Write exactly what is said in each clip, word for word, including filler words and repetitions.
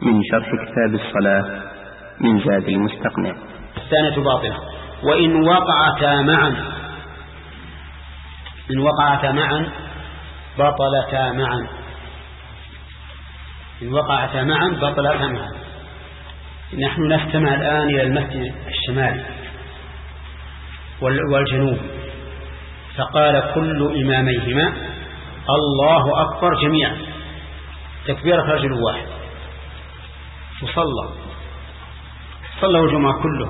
من شرح كتاب الصلاة من زاد المستقنع. الثانية باطلة. وإن وقعتا معا إن وقعتا معا بطلتا معا إن وقعتا معا بطلتا معا. نحن نستمع الآن إلى المسجد الشمالي والجنوب، فقال كل إماميهما الله أكبر جميعا تكبيرة رجل واحد، وصلى صلوا الجمعة كلهم،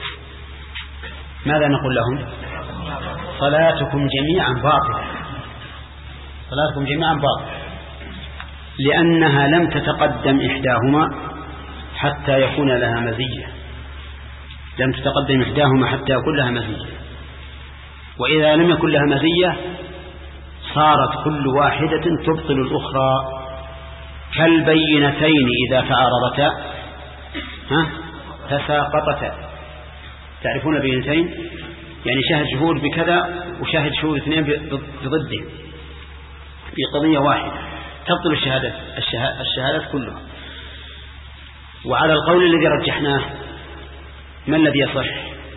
ماذا نقول لهم؟ صلاتكم جميعا باطلة، صلاتكم جميعا باطلة، لأنها لم تتقدم إحداهما حتى يكون لها مزية، لم تتقدم إحداهما حتى يكون لها مزية، وإذا لم يكن لها مزية صارت كل واحدة تبطل الأخرى، كالبينتين إذا تعارضتا ها تساقطتا. تعرفون البينتين؟ يعني شاهد شهود بكذا وشاهد شهود اثنين بضده في قضية واحدة، تبطل الشهادات الشهادات كلها. وعلى القول الذي رجحناه ما الذي يصح؟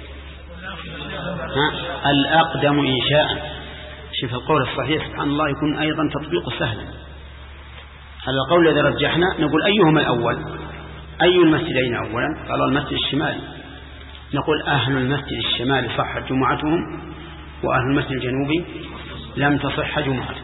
ها؟ الأقدم إنشاء. شوف القول الصحيح سبحان الله يكون أيضا تطبيق سهلا. على القول الذي رجحنا نقول أيهما الأول؟ أي المسجدين أولا؟ قال المسجد الشمالي، نقول أهل المسجد الشمالي صحت جمعتهم، وأهل المسجد الجنوبي لم تصح جمعتهم.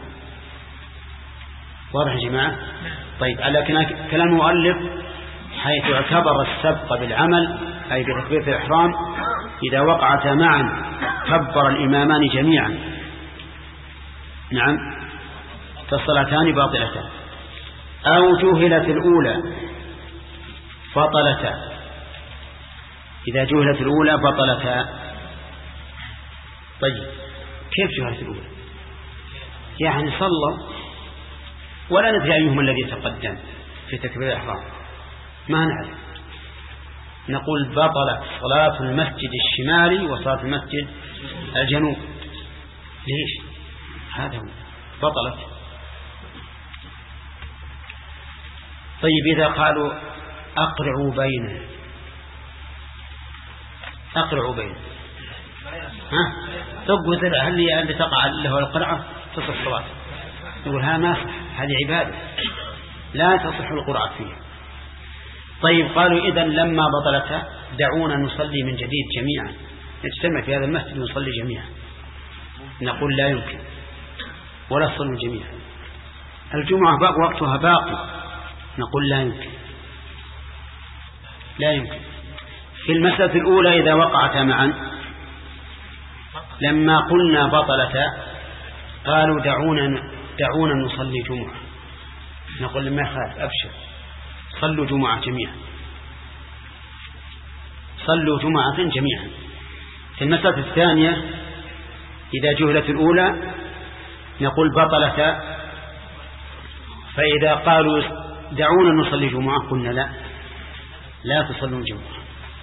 واضح يا جماعة؟ طيب، على كلام المؤلف حيث اعتبر السبق بالعمل أي بتكبيرة الإحرام إذا وقعتا معا كبر الإمامان جميعا، نعم، فالصلاتان باطلتان. أو جهلت الأولى بطلتا، إذا جهلت الأولى بطلتا. طيب، كيف جهلت الأولى؟ يعني صلى ولا ندري أيهما الذي تقدم في تكبير الإحرام، ما نعرف، نقول بطلت صلاة المسجد الشمالي وصلاة المسجد الجنوب. ليش؟ هذا هو، بطلت. طيب، إذا قالوا أقرعوا بينه أقرعوا بينه ها تقوى ذلك، هل هي اللي تقع له القرعة تصح الصلاة؟ نقول ها ما صح، هذه عبادة لا تصح القرعة فيها. طيب، قالوا إذن لما بطلتها دعونا نصلي من جديد جميعا، نجتمع في هذا المسجد ونصلي جميعا. نقول لا يمكن، ولا تصلوا جميعا، الجمعة باق وقتها باقي. نقول لا يمكن لا يمكن. في المسألة الأولى إذا وقعتا معا لما قلنا بطلتا قالوا دعونا دعونا نصلي جمعة، نقول لما يخاف أبشر صلوا جمعة جميعا، صلوا جمعة جميعا. في المسألة الثانية إذا جهلت الأولى نقول بطلتا، فإذا قالوا دعونا نصلي جمعة قلنا لا لا تصلون جمعة.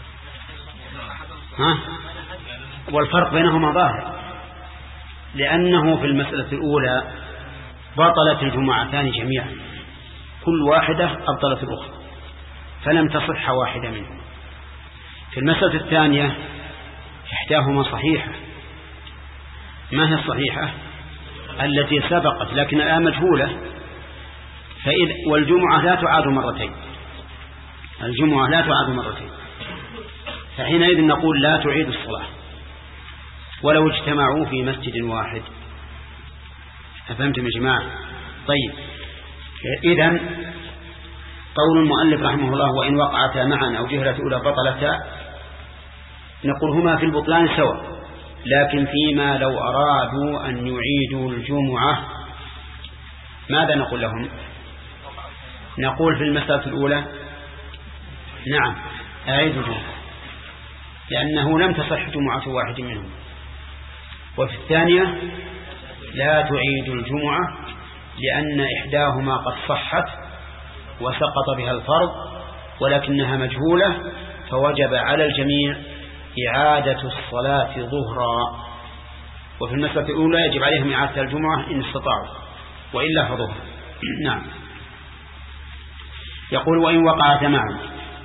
ها؟ والفرق بينهما ظاهر، لأنه في المسألة الأولى بطلت الجمعتان جميعا، كل واحدة أبطلت الأخرى، فلم تصح واحدة منهم. في المسألة الثانية إحداهما صحيحة. ما هي الصحيحة؟ التي سبقت لكن الآن مجهولة، فإذ والجمعة لا تعاد مرتين، الجمعة لا تعاد مرتين، فحينئذ نقول لا تعيد الصلاة ولو اجتمعوا في مسجد واحد. أفهمتم يا جماعة؟ طيب، إذن قول المؤلف رحمه الله وإن وقعتا معا أو جهلت أولى بطلتا، نقول هما في البطلان سواء، لكن فيما لو أرادوا أن يعيدوا الجمعة ماذا نقول لهم؟ نقول في المسألة الأولى نعم أعيدوا الجمعة، لأنه لم تصح جمعة واحد منهم. وفي الثانية لا تعيد الجمعة لأن إحداهما قد صحت وسقط بها الفرض ولكنها مجهولة، فوجب على الجميع إعادة الصلاة ظهرا. وفي المسألة الأولى يجب عليهم إعادة الجمعة إن استطاعوا، وإلا فظهر. نعم. يقول وإن وقعت معا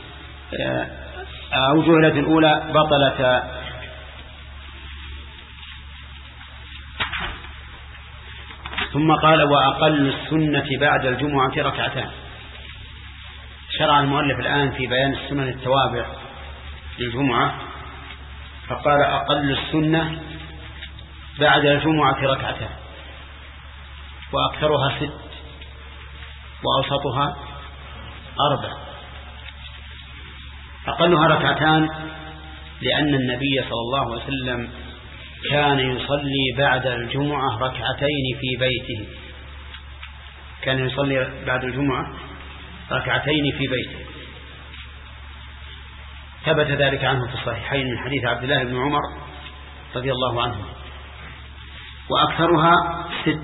أو جهلة الأولى بطلت. ثم قال وأقل السنة بعد الجمعة ركعتان. شرع المؤلف الآن في بيان السنن التوابع للجمعة، فقال أقل السنة بعد الجمعة ركعتان، وأكثرها ست، وأوسطها أربع. أقلها ركعتان لأن النبي صلى الله عليه وسلم كان يصلي بعد الجمعة ركعتين في بيته، كان يصلي بعد الجمعة ركعتين في بيته، ثبت ذلك عنه في الصحيحين من حديث عبد الله بن عمر رضي الله عنه. وأكثرها ست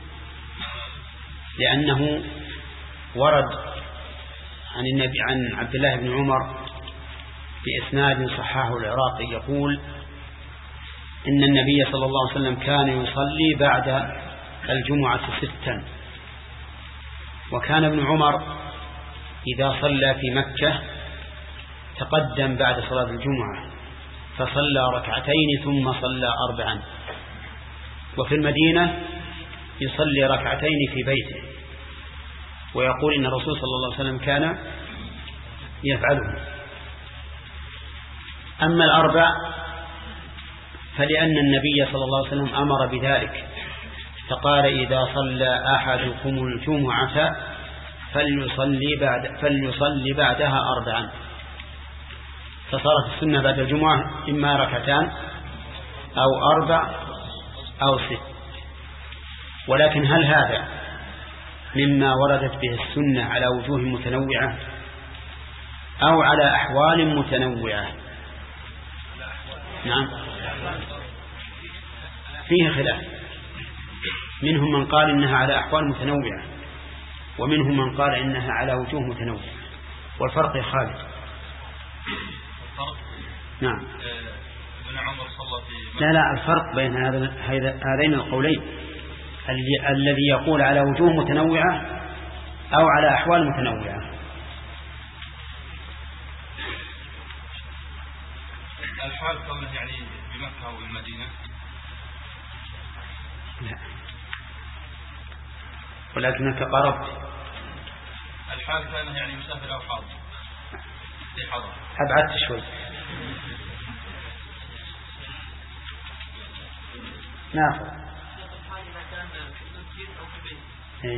لأنه ورد عن النبي عن عبد الله بن عمر بإسناد صححه العراقي يقول إن النبي صلى الله عليه وسلم كان يصلي بعد الجمعة ستا، وكان ابن عمر إذا صلى في مكة تقدم بعد صلاة الجمعة فصلى ركعتين ثم صلى أربعا، وفي المدينة يصلي ركعتين في بيته، ويقول إن الرسول صلى الله عليه وسلم كان يفعله. أما الأربع فلأن النبي صلى الله عليه وسلم أمر بذلك، فقال إذا صلى أحدكم الجمعة فليصلي, بعد فليصلي بعدها أربعا، فصارت السنة بعد الجمعة إما ركعتان أو أربع أو ست. ولكن هل هذا مما وردت به السنة على وجوه متنوعة أو على أحوال متنوعة؟ نعم، فيه خلاف، منهم من قال إنها على أحوال متنوعة، ومنهم من قال إنها على وجوه متنوعة. والفرق يا خالد؟ نعم. لا لا الفرق بين هذين القولين الذي يقول على وجوه متنوعة أو على أحوال متنوعة. الحال كونه يعني بمكة أو بالمدينة؟ لا، ولكنك قربت. الحال كانه يعني مسافر أو حاضر في حضر. أبعدت شوي. نعم. إيه؟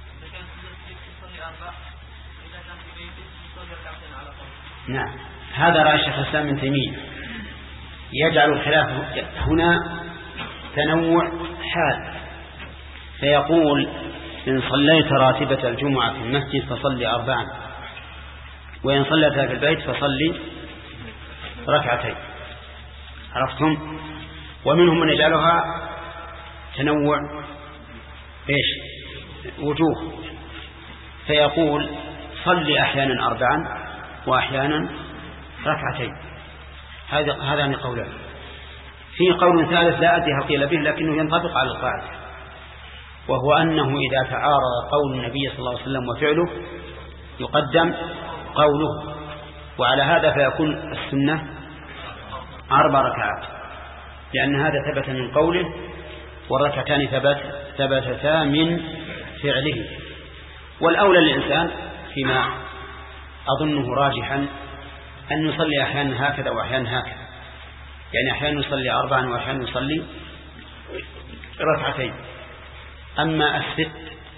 نعم، هذا رأي شيخ الإسلام ابن تيمية، يجعل الخلاف هنا تنوع حال، فيقول إن صليت راتبة الجمعة في المسجد فصلي أربعا، وإن صليتها في البيت فصلي ركعتين. عرفتم؟ ومنهم من يجعلها تنوع إيش؟ وجوه، فيقول صلي أحيانا أربعا وأحيانا ركعتين. هذا هذان قولان. في قول ثالث لا أدري هل قيل به لكنه ينطبق على القاعدة، وهو أنه إذا تعارض قول النبي صلى الله عليه وسلم وفعله يقدم قوله، وعلى هذا فيكون السنة أربع ركعات، لأن هذا ثبت من قوله، والركعتان ثبت ثبتتا من فعله. والأولى للإنسان فيما أظنه راجحا أن يصلي أحيانا هكذا وأحيانا هكذا، يعني أحيانا يصلي أربعا وأحيانا يصلي ركعتين. أما الست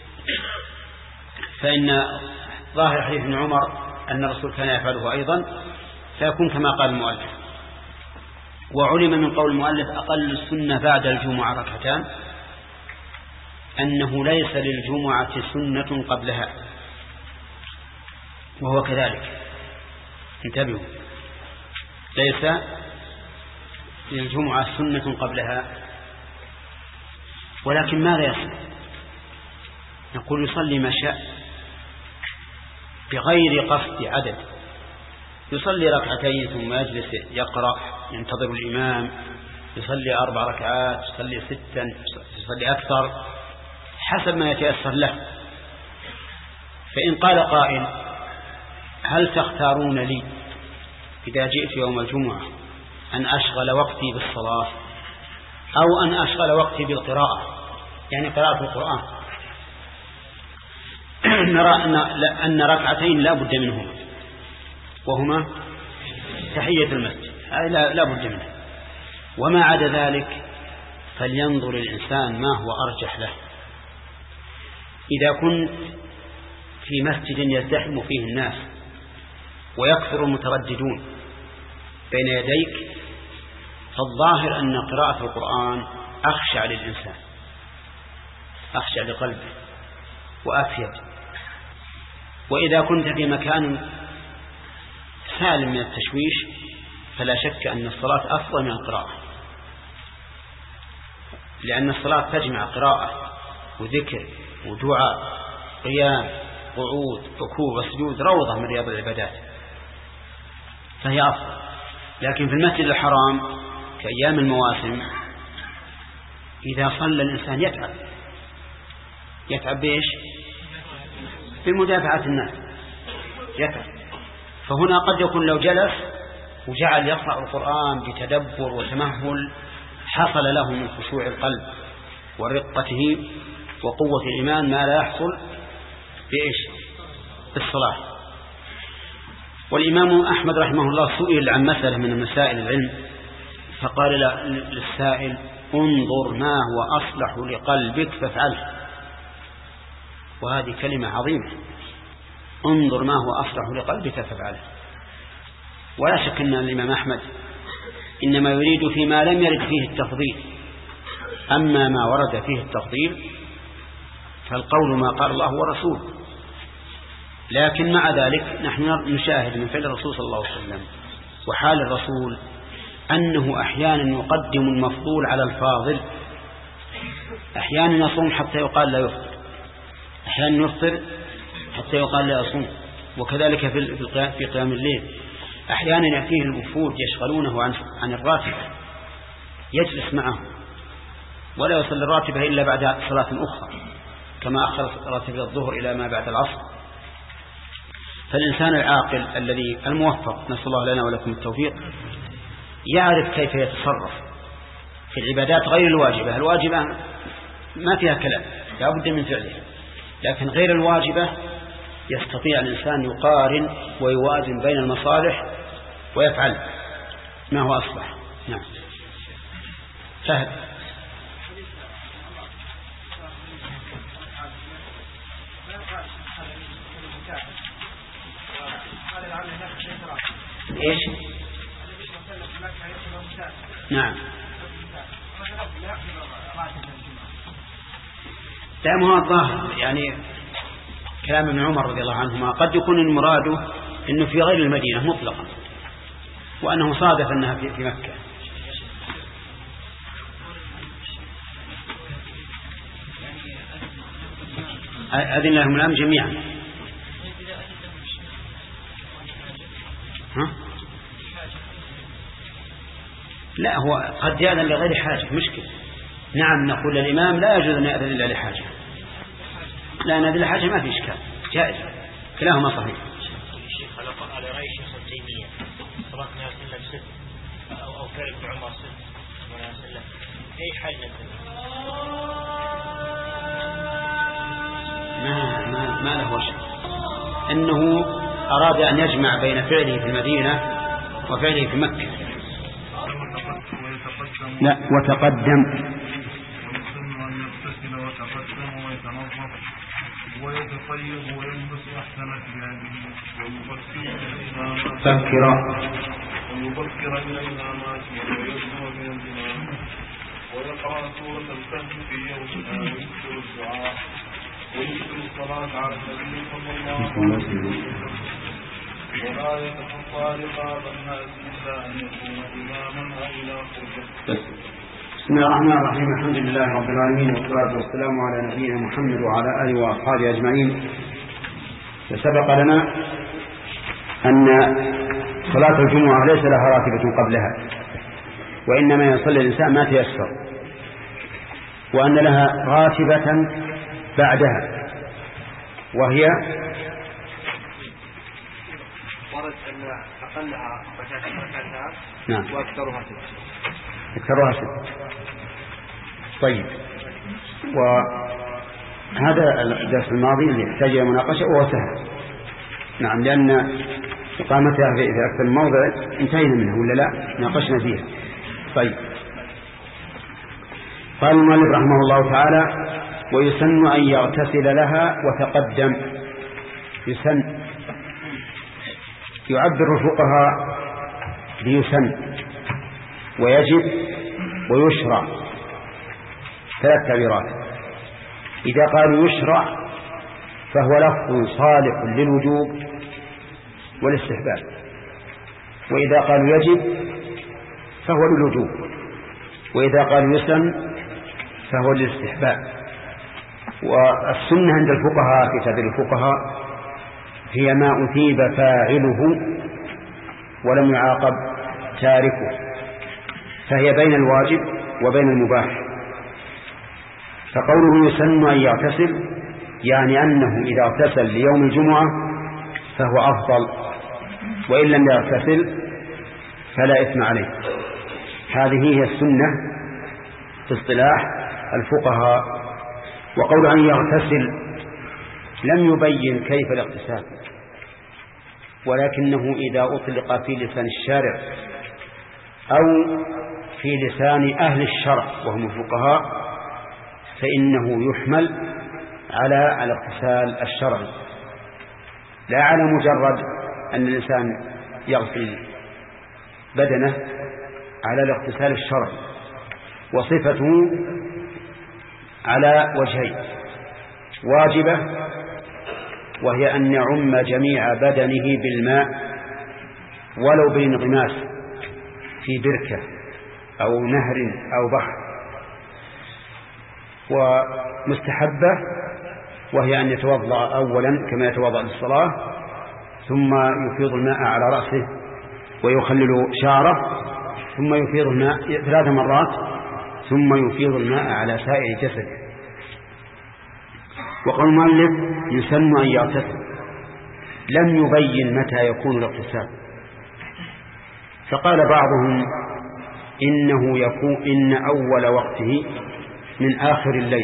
فإن ظاهر حديث ابن عمر أن الرسول كان يفعله أيضا، فيكون كما قال المؤلف. وعلم من قول المؤلف أقل السنة بعد الجمعة ركعتان أنه ليس للجمعة سنة قبلها، وهو كذلك. انتبهوا، ليس للجمعة سنة قبلها، ولكن ماذا يصنع؟ نقول يصلي ما شاء بغير قصد عدد، يصلي ركعتين ثم يجلس يقرأ ينتظر الإمام، يصلي أربع ركعات، يصلي ستا، يصلي أكثر حسب ما يتيسر له. فإن قال قائل هل تختارون لي إذا جئت يوم الجمعة أن أشغل وقتي بالصلاة أو أن أشغل وقتي بالقراءة، يعني قراءة القرآن؟ نرى أن ركعتين لا بد منهما، وهما تحية المسجد، لا, لا بد منه. وما عدا ذلك فلينظر الإنسان ما هو أرجح له. إذا كنت في مسجد يزدحم فيه الناس ويكثر المترددون بين يديك، فالظاهر أن قراءة القرآن أخشع للإنسان، أخشع لقلبه وأفيد. وإذا كنت في مكان سالم من التشويش فلا شك أن الصلاة أفضل من القراءة، لأن الصلاة تجمع قراءة وذكر ودعاء، قيام، قعود، ركوع وسجود، روضة من رياض العبادات، فهي أفضل. لكن في المسجد الحرام كأيام المواسم إذا صلى الإنسان يتعب يتعب بإيش؟ بمدافعة الناس يتعب. فهنا قد يكون لو جلس وجعل يقرأ القرآن بتدبر وتمهل حصل له من خشوع القلب ورقته وقوة الإيمان ما لا يحصل بإيش؟ بالصلاة. والإمام أحمد رحمه الله سئل عن مسألة من مسائل العلم فقال للسائل: انظر ما هو أصلح لقلبك فافعله. وهذه كلمة عظيمة، انظر ما هو أصلح لقلبك فافعله. ولا شك أن الإمام أحمد إنما يريد فيما لم يرد فيه التفضيل، أما ما ورد فيه التفضيل فالقول ما قال الله ورسوله. لكن مع ذلك نحن نشاهد من فعل الرسول صلى الله عليه وسلم وحال الرسول أنه أحيانا يقدم المفضول على الفاضل، أحيانا يصوم حتى يقال لا يفطر، أحيانا يفطر حتى يقال لا يصوم. وكذلك في قيام الليل أحيانا يأتيه الوفود يشغلونه عن عن الراتبة، يجلس معه ولا يصلي الراتبة إلا بعد صلاة أخرى، كما أخر راتبة الظهر إلى ما بعد العصر. فالإنسان العاقل الذي الموفق، نسأل الله لنا ولكم التوفيق، يعرف كيف يتصرف في العبادات غير الواجبة. الواجبة ما فيها كلام لا بد من فعله، لكن غير الواجبة يستطيع الإنسان يقارن ويوازن بين المصالح ويفعل ما هو أصلح. نعم. فهد. إيش؟ نعم. لا ما هو الظاهر يعني كلام ابن عمر رضي الله عنهما قد يكون المراد إنه في غير المدينة مطلقا، وأنه صادف أنها في مكة. أذن لهم الآن جميعا. ها؟ لا هو قد يأذن لغير حاجة مشكلة. نعم نقول الإمام لا يجوز أن يأذن إلا لحاجة، لا نأذن لحاجة ما في إشكال، جائز، كلاهما صحيح. الشيخ على رأي الشيخ ابن تيمية صلاة الناس إلا ست أو أو فعل ابن عمر ست وناس إلا في أي حال نأذن؟ ما ما ما له وجه، أنه أراد أن يجمع بين فعله في المدينة وفعله في مكة. لا وتقدم ويتطيب ويلبس أحسن ثيابه فكر ويبكر إلى الإمامات ويسمع من الإمام ويقرأ سورة الكهف في يومها ويكثر الدعاء ويكثر الصلاة على النبي صلى الله عليه وسلم ولا يتخطى رقاب الناس إلا أن يكون إماما أو إلى قدر. بسم الله الرحمن الرحيم. الحمد لله رب العالمين والصلاة والسلام على نبينا محمد وعلى آله وأصحابه أجمعين. فسبق لنا أن صلاة الجمعة ليس لها راتبة قبلها، وإنما يصلي الإنسان ما تيسر، وأن لها راتبة بعدها وهي ورد أن أقلها ركعتان نعم وأكثرها ست. أكثرها ست. طيب، وهذا الدرس الماضي اللي يحتاج إلى مناقشة وهو سهل. نعم، لأن إقامتها في أكثر من موضع انتهينا منه ولا لا؟ ناقشنا فيها. طيب، قال المؤلف رحمه الله تعالى: ويسن أن يغتسل لها وتقدم. يسن يعبر الفقهاء بيسن ويجب ويشرع، ثلاث تعبيرات. إذا قالوا يشرع فهو لفظ صالح للوجوب والاستحباب، وإذا قالوا يجب فهو للوجوب، وإذا قالوا يسن فهو للاستحباب. والسنة عند الفقهاء في تعبير الفقهاء هي ما أثيب فاعله ولم يعاقب تاركه، فهي بين الواجب وبين المباح. فقوله يسن أن يغتسل يعني أنه إذا اغتسل ليوم الجمعة فهو أفضل، وإن لم يغتسل فلا إثم عليه. هذه هي السنة في اصطلاح الفقهاء. وقول أن يغتسل لم يبين كيف الاغتسال، ولكنه إذا أطلق في لسان الشارع أو في لسان أهل الشرع وهم الفقهاء فإنه يحمل على الاغتسال الشرعي، لا على مجرد أن الإنسان يغسل بدنه، على الاغتسال الشرعي. وصفته على وجهين: واجبة وهي أن يعم جميع بدنه بالماء ولو بانغماس في بركة أو نهر أو بحر، ومستحبة وهي أن يتوضأ أولا كما يتوضأ للصلاة، ثم يفيض الماء على رأسه ويخلل شعره، ثم يفيض الماء ثلاث مرات، ثم يفيض الماء على سائر جسده. وقال المؤلف يسن أن يغتسل، لم يبين متى يكون الاغتسال، فقال بعضهم إنه يكون إن أول وقته من آخر الليل،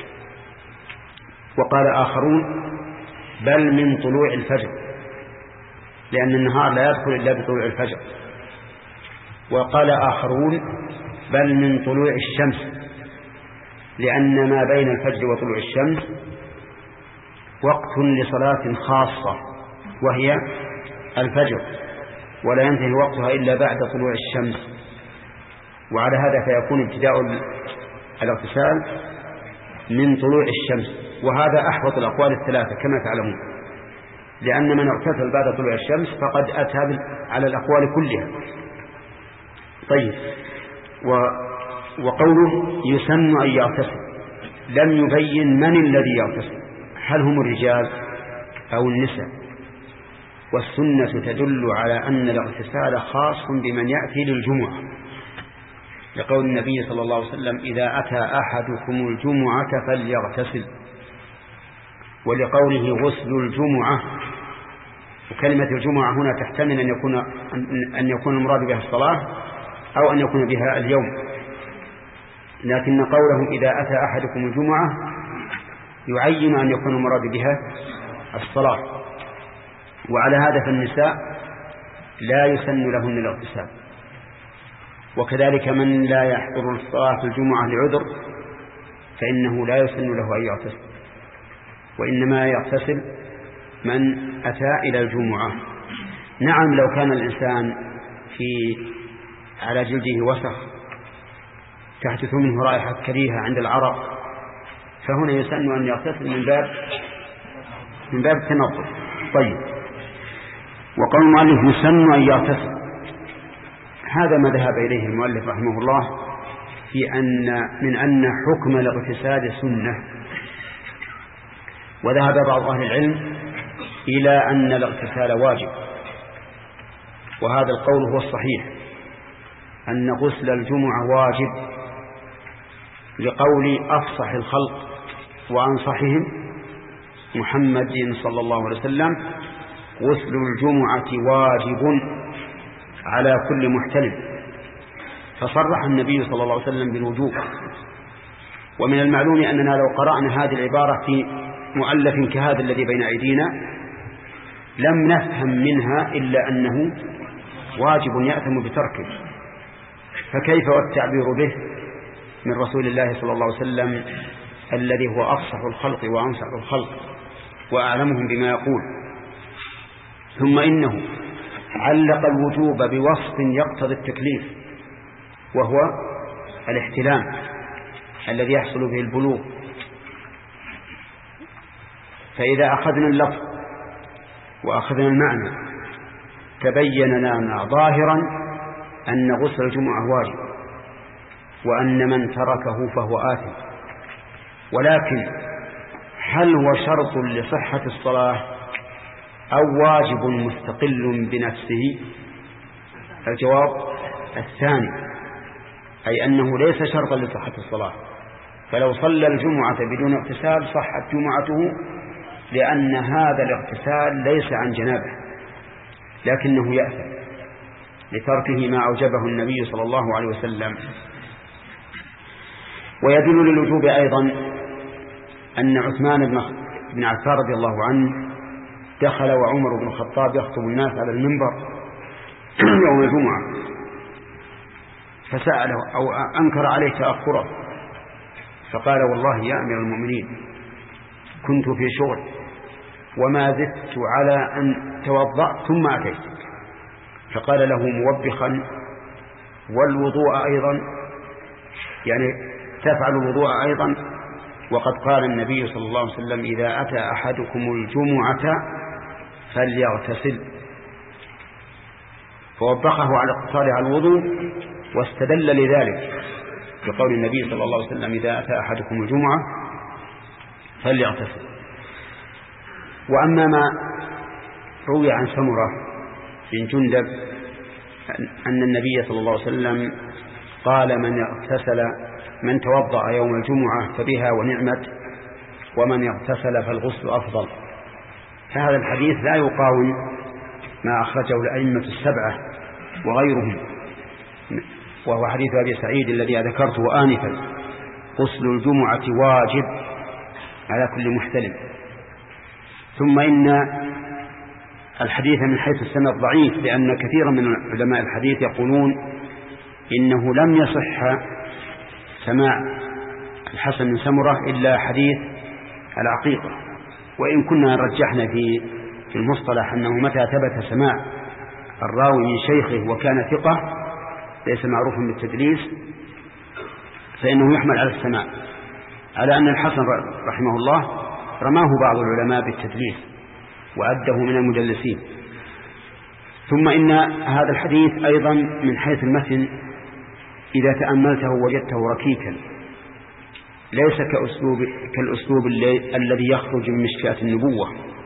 وقال آخرون بل من طلوع الفجر، لأن النهار لا يدخل إلا بطلوع الفجر. وقال آخرون بل من طلوع الشمس، لأن ما بين الفجر وطلوع الشمس وقت لصلاة خاصة وهي الفجر، ولا ينتهي وقتها إلا بعد طلوع الشمس. وعلى هذا فيكون ابتداء الاغتسال من طلوع الشمس، وهذا أحوط الأقوال الثلاثة كما تعلمون، لأن من اغتسل بعد طلوع الشمس فقد أتى على الأقوال كلها. طيب، وقوله يسن أن يغتسل لم يبين من الذي يغتسل، هل هم الرجال أو النساء؟ والسنة تدل على أن الاغتسال خاص بمن يأتي للجمعة، لقول النبي صلى الله عليه وسلم إذا أتى أحدكم الجمعة فليغتسل، ولقوله غسل الجمعة. وكلمة الجمعة هنا تحتمل أن يكون أن يكون المراد بها الصلاة أو أن يكون بها اليوم، لكن قوله إذا أتى أحدكم الجمعة يعين أن يكون المراد بها الصلاة. وعلى هذا فالنساء لا يسن لهن الاغتسال، وكذلك من لا يحضر الصلاة في الجمعة لعذر فإنه لا يسن له أن يغتسل، وإنما يغتسل من أتى إلى الجمعة. نعم، لو كان الإنسان في على جلده وسخ تحدث منه رائحة كريهة عند العرق فهنا يسن أن يغتسل من باب من باب التنظف. طيب، وقال المؤلف يسن أن يغتسل، هذا ما ذهب إليه المؤلف رحمه الله في أن من أن حكم الاغتسال سنة. وذهب بعض أهل العلم إلى أن الاغتسال واجب، وهذا القول هو الصحيح، أن غسل الجمعة واجب، لقول أفصح الخلق وأنصحهم محمد صلى الله عليه وسلم غسل الجمعة واجب على كل محتلم، فصرح النبي صلى الله عليه وسلم بالوجوب. ومن المعلوم أننا لو قرأنا هذه العبارة في مؤلف كهذا الذي بين أيدينا لم نفهم منها إلا أنه واجب يأثم بتركه، فكيف والتعبير به من رسول الله صلى الله عليه وسلم الذي هو أفصح الخلق وأنصح الخلق وأعلمهم بما يقول. ثم إنه علق الوجوب بوصف يقتضي التكليف، وهو الاحتلام الذي يحصل به البلوغ. فإذا أخذنا اللفظ وأخذنا المعنى تبين لنا ظاهرا أن غسل الجمعة واجب، وأن من تركه فهو آثم. ولكن هل هو شرط لصحة الصلاة أو واجب مستقل بنفسه؟ الجواب الثاني، أي أنه ليس شرطا لصحة الصلاة، فلو صلى الجمعة بدون اغتسال صحت جمعته، لأن هذا الاغتسال ليس عن جنابه لكنه يأثم لتركه ما أوجبه النبي صلى الله عليه وسلم. ويدل للوجوب أيضا أن عثمان بن عفان رضي الله عنه دخل وعمر بن الخطاب يخطب الناس على المنبر يوم الجمعة، فسأله أو أنكر عليه تأخره، فقال: والله يا أمير المؤمنين كنت في شغل وما زدت على أن توضأ ثم أتيت. فقال له موبخا: والوضوء أيضا، يعني تفعل الوضوء أيضا، وقد قال النبي صلى الله عليه وسلم: إذا أتى أحدكم الجمعة فليغتسل. فوبخه على اقتصاره على الوضوء، واستدل لذلك بقول النبي صلى الله عليه وسلم: إذا أتى أحدكم الجمعة فليغتسل. وأما ما روي عن سمرة بن جندب أن النبي صلى الله عليه وسلم قال: من اغتسل من توضأ يوم الجمعة فبها ونعمت، ومن اغتسل فالغسل أفضل. فهذا الحديث لا يقاوم ما أخرجه الأئمة السبعة وغيرهم، وهو حديث أبي سعيد الذي ذكرته آنفا: غسل الجمعة واجب على كل محتلم. ثم إن الحديث من حيث السند ضعيف، لأن كثيرا من علماء الحديث يقولون إنه لم يصح سماع الحسن بن سمرة إلا حديث العقيقة. وإن كنا رجحنا في في المصطلح أنه متى ثبت سماع الراوي من شيخه وكان ثقة ليس معروفا بالتدليس فإنه يحمل على السماع، على أن الحسن رحمه الله رماه بعض العلماء بالتدليس وعده من المدلسين. ثم إن هذا الحديث أيضا من حيث المتن إذا تأملته وجدته ركيكا، ليس كأسلوب كالأسلوب الذي يخرج من مشكاة النبوة: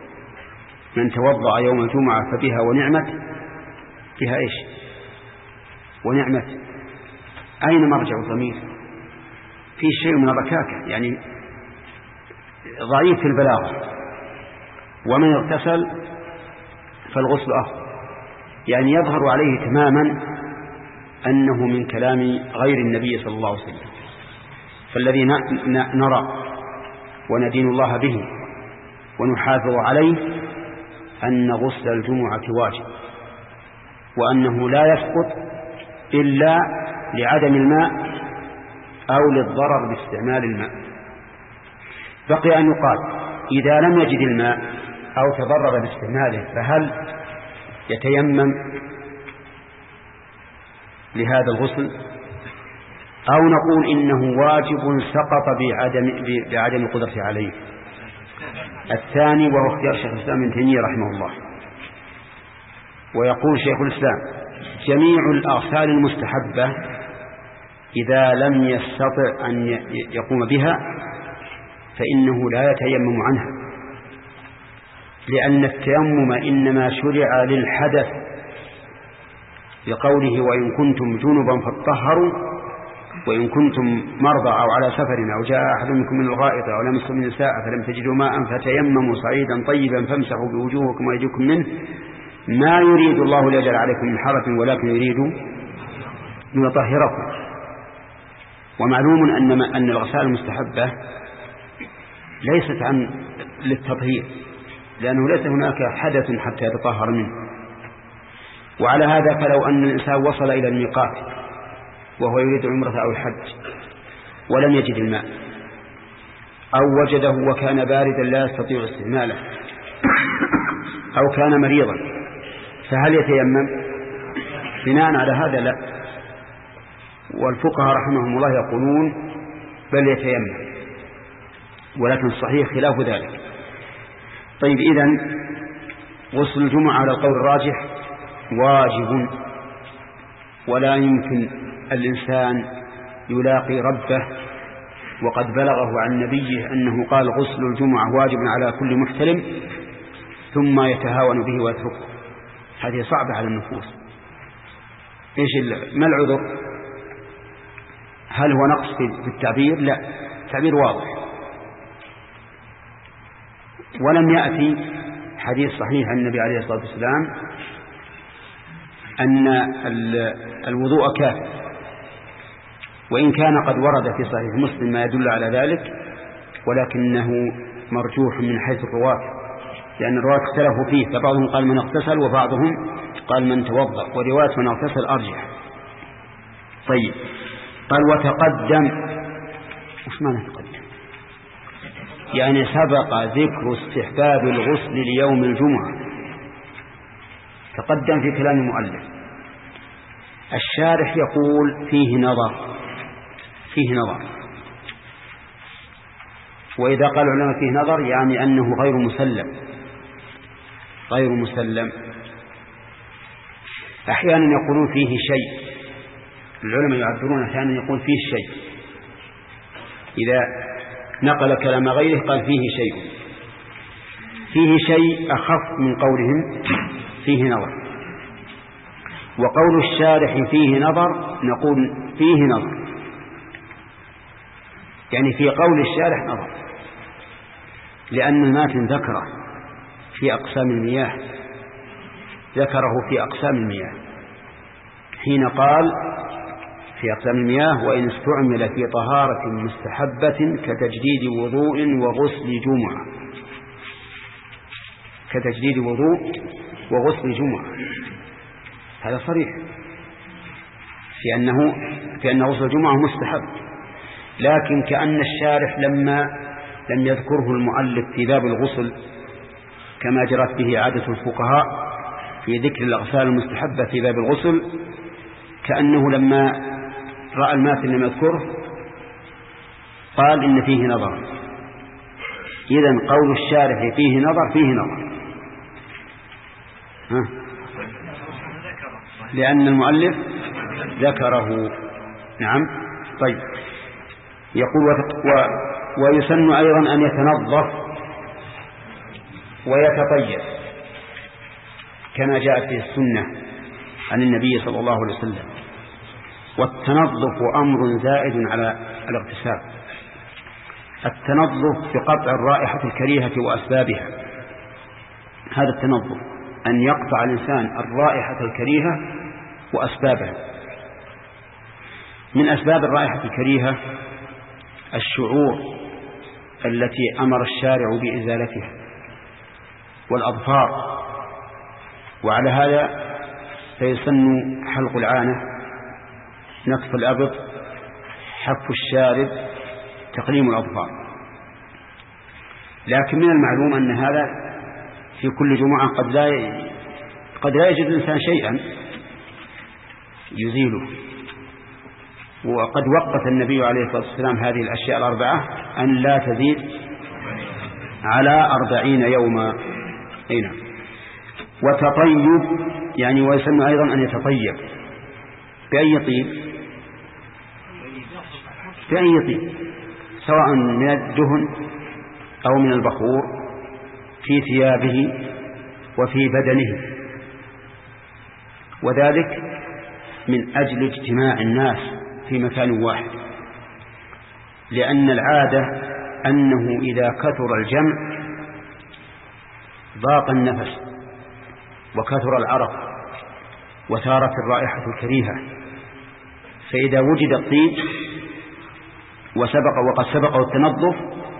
من توضأ يوم الجمعة فبها ونعمت. بها إيش؟ ونعمت أين مرجع الضمير؟ في شيء من الركاكة، يعني ضعيف في البلاغة. ومن اغتسل فالغسل أفضل، يعني يظهر عليه تماما أنه من كلام غير النبي صلى الله عليه وسلم. فالذي نرى وندين الله به ونحافظ عليه أن غسل الجمعة واجب، وأنه لا يسقط إلا لعدم الماء أو للضرر باستعمال الماء. بقي أن يقال: إذا لم يجد الماء أو تضرر باستعماله فهل يتيمم لهذا الغسل، أو نقول إنه واجب سقط بعدم, بعدم القدرة عليه؟ الثاني، وهو اختيار شيخ الإسلام ابن تيمية رحمه الله. ويقول شيخ الإسلام: جميع الأغسال المستحبة إذا لم يستطع أن يقوم بها فإنه لا يتيمم عنها، لأن التيمم إنما شرع للحدث، لقوله: وإن كنتم جنبا فاطهروا وإن كنتم مرضى أو على سفر أو جاء أحد منكم من الغائط أو لمستم النساء فلم تجدوا ماء فتيمموا صعيدا طيبا فامسحوا بوجوهكم وأيديكم منه ما يريد الله ليجعل عليكم من حرج ولكن يريد ليطهركم. ومعلوم أن أن الغسال المستحبة ليست عن للتطهير لأنه ليس هناك حدث حتى يتطهر منه. وعلى هذا فلو أن الإنسان وصل إلى الميقات وهو يريد العمرة أو الحج ولم يجد الماء أو وجده وكان باردا لا يستطيع استعماله أو كان مريضا فهل يتيمم؟ بناء على هذا لا. والفقهاء رحمهم الله يقولون بل يتيمم، ولكن الصحيح خلاف ذلك. طيب إذن غسل الجمعة على القول الراجح واجب، ولا يمكن الإنسان يلاقي ربه وقد بلغه عن نبيه أنه قال غسل الجمعة واجب على كل محتلم ثم يتهاون به ويتركه. هذه صعبة على النفوس. إيش ما العذر؟ هل هو نقص في التعبير؟ لا، التعبير واضح. ولم يأتي حديث صحيح عن النبي عليه الصلاة والسلام أن الوضوء كافٍ، وإن كان قد ورد في صحيح مسلم ما يدل على ذلك، ولكنه مرجوح من حيث الرواة، لأن الرواة اختلفوا فيه، فبعضهم قال من اغتسل وبعضهم قال من توضأ، ورواية من اغتسل أرجح. طيب قال وتقدم. وش معنى تقدم؟ يعني سبق ذكر استحباب الغسل ليوم الجمعة، تقدم في كلام المؤلف. الشارح يقول فيه نظر فيه نظر وإذا قال العلماء فيه نظر يعني أنه غير مسلم غير مسلم أحيانا يقولون فيه شيء، العلماء يعبرون أحيانا يقول فيه شيء، إذا نقل كلام غيره قال فيه شيء. فيه شيء أخف من قولهم فيه نظر. وقول الشارح فيه نظر نقول فيه نظر، يعني في قول الشارح نظر، لأن الماتن ذكره في أقسام المياه، ذكره في أقسام المياه حين قال في أقسام المياه وإن استعمل في طهارة مستحبة كتجديد وضوء وغسل جمعة، كتجديد وضوء وغسل جمعة، هذا صريح في أنه في أن غسل الجمعة مستحب. لكن كأن الشارح لما لم يذكره المؤلف في باب الغسل كما جرت به عادة الفقهاء في ذكر الأغسال المستحبة في باب الغسل، كأنه لما رأى الماتن لم يذكره قال إن فيه نظر. إذن قول الشارح فيه نظر فيه نظر ها؟ لأن المؤلف ذكره. نعم. طيب يقول و... ويسن أيضا أن يتنظف ويتطيب كما جاءت في السنة عن النبي صلى الله عليه وسلم. والتنظف أمر زائد على الاغتسال، التنظف بقطع الرائحة الكريهة وأسبابها، هذا التنظف أن يقطع الإنسان الرائحة الكريهة وأسبابها. من أسباب الرائحة الكريهة الشعور التي أمر الشارع بإزالتها والأظفار، وعلى هذا فيسن حلق العانة، نتف الأبط، حف الشارب، تقليم الأظفار. لكن من المعلوم أن هذا في كل جمعة قد لا قد لا يجد الإنسان شيئا يزيله، وقد وقت النبي عليه الصلاة والسلام هذه الأشياء الأربعة أن لا تزيد على أربعين يوما. هنا وتطيب يعني ويسن أيضا أن يتطيب بأي طيب بأي طيب سواء من الدهن أو من البخور في ثيابه وفي بدنه، وذلك من أجل اجتماع الناس في مكان واحد، لأن العادة أنه إذا كثر الجمع ضاق النفس وكثر العرق وثارت الرائحة الكريهة، فإذا وجد الطيب وسبق وقد سبقه التنظف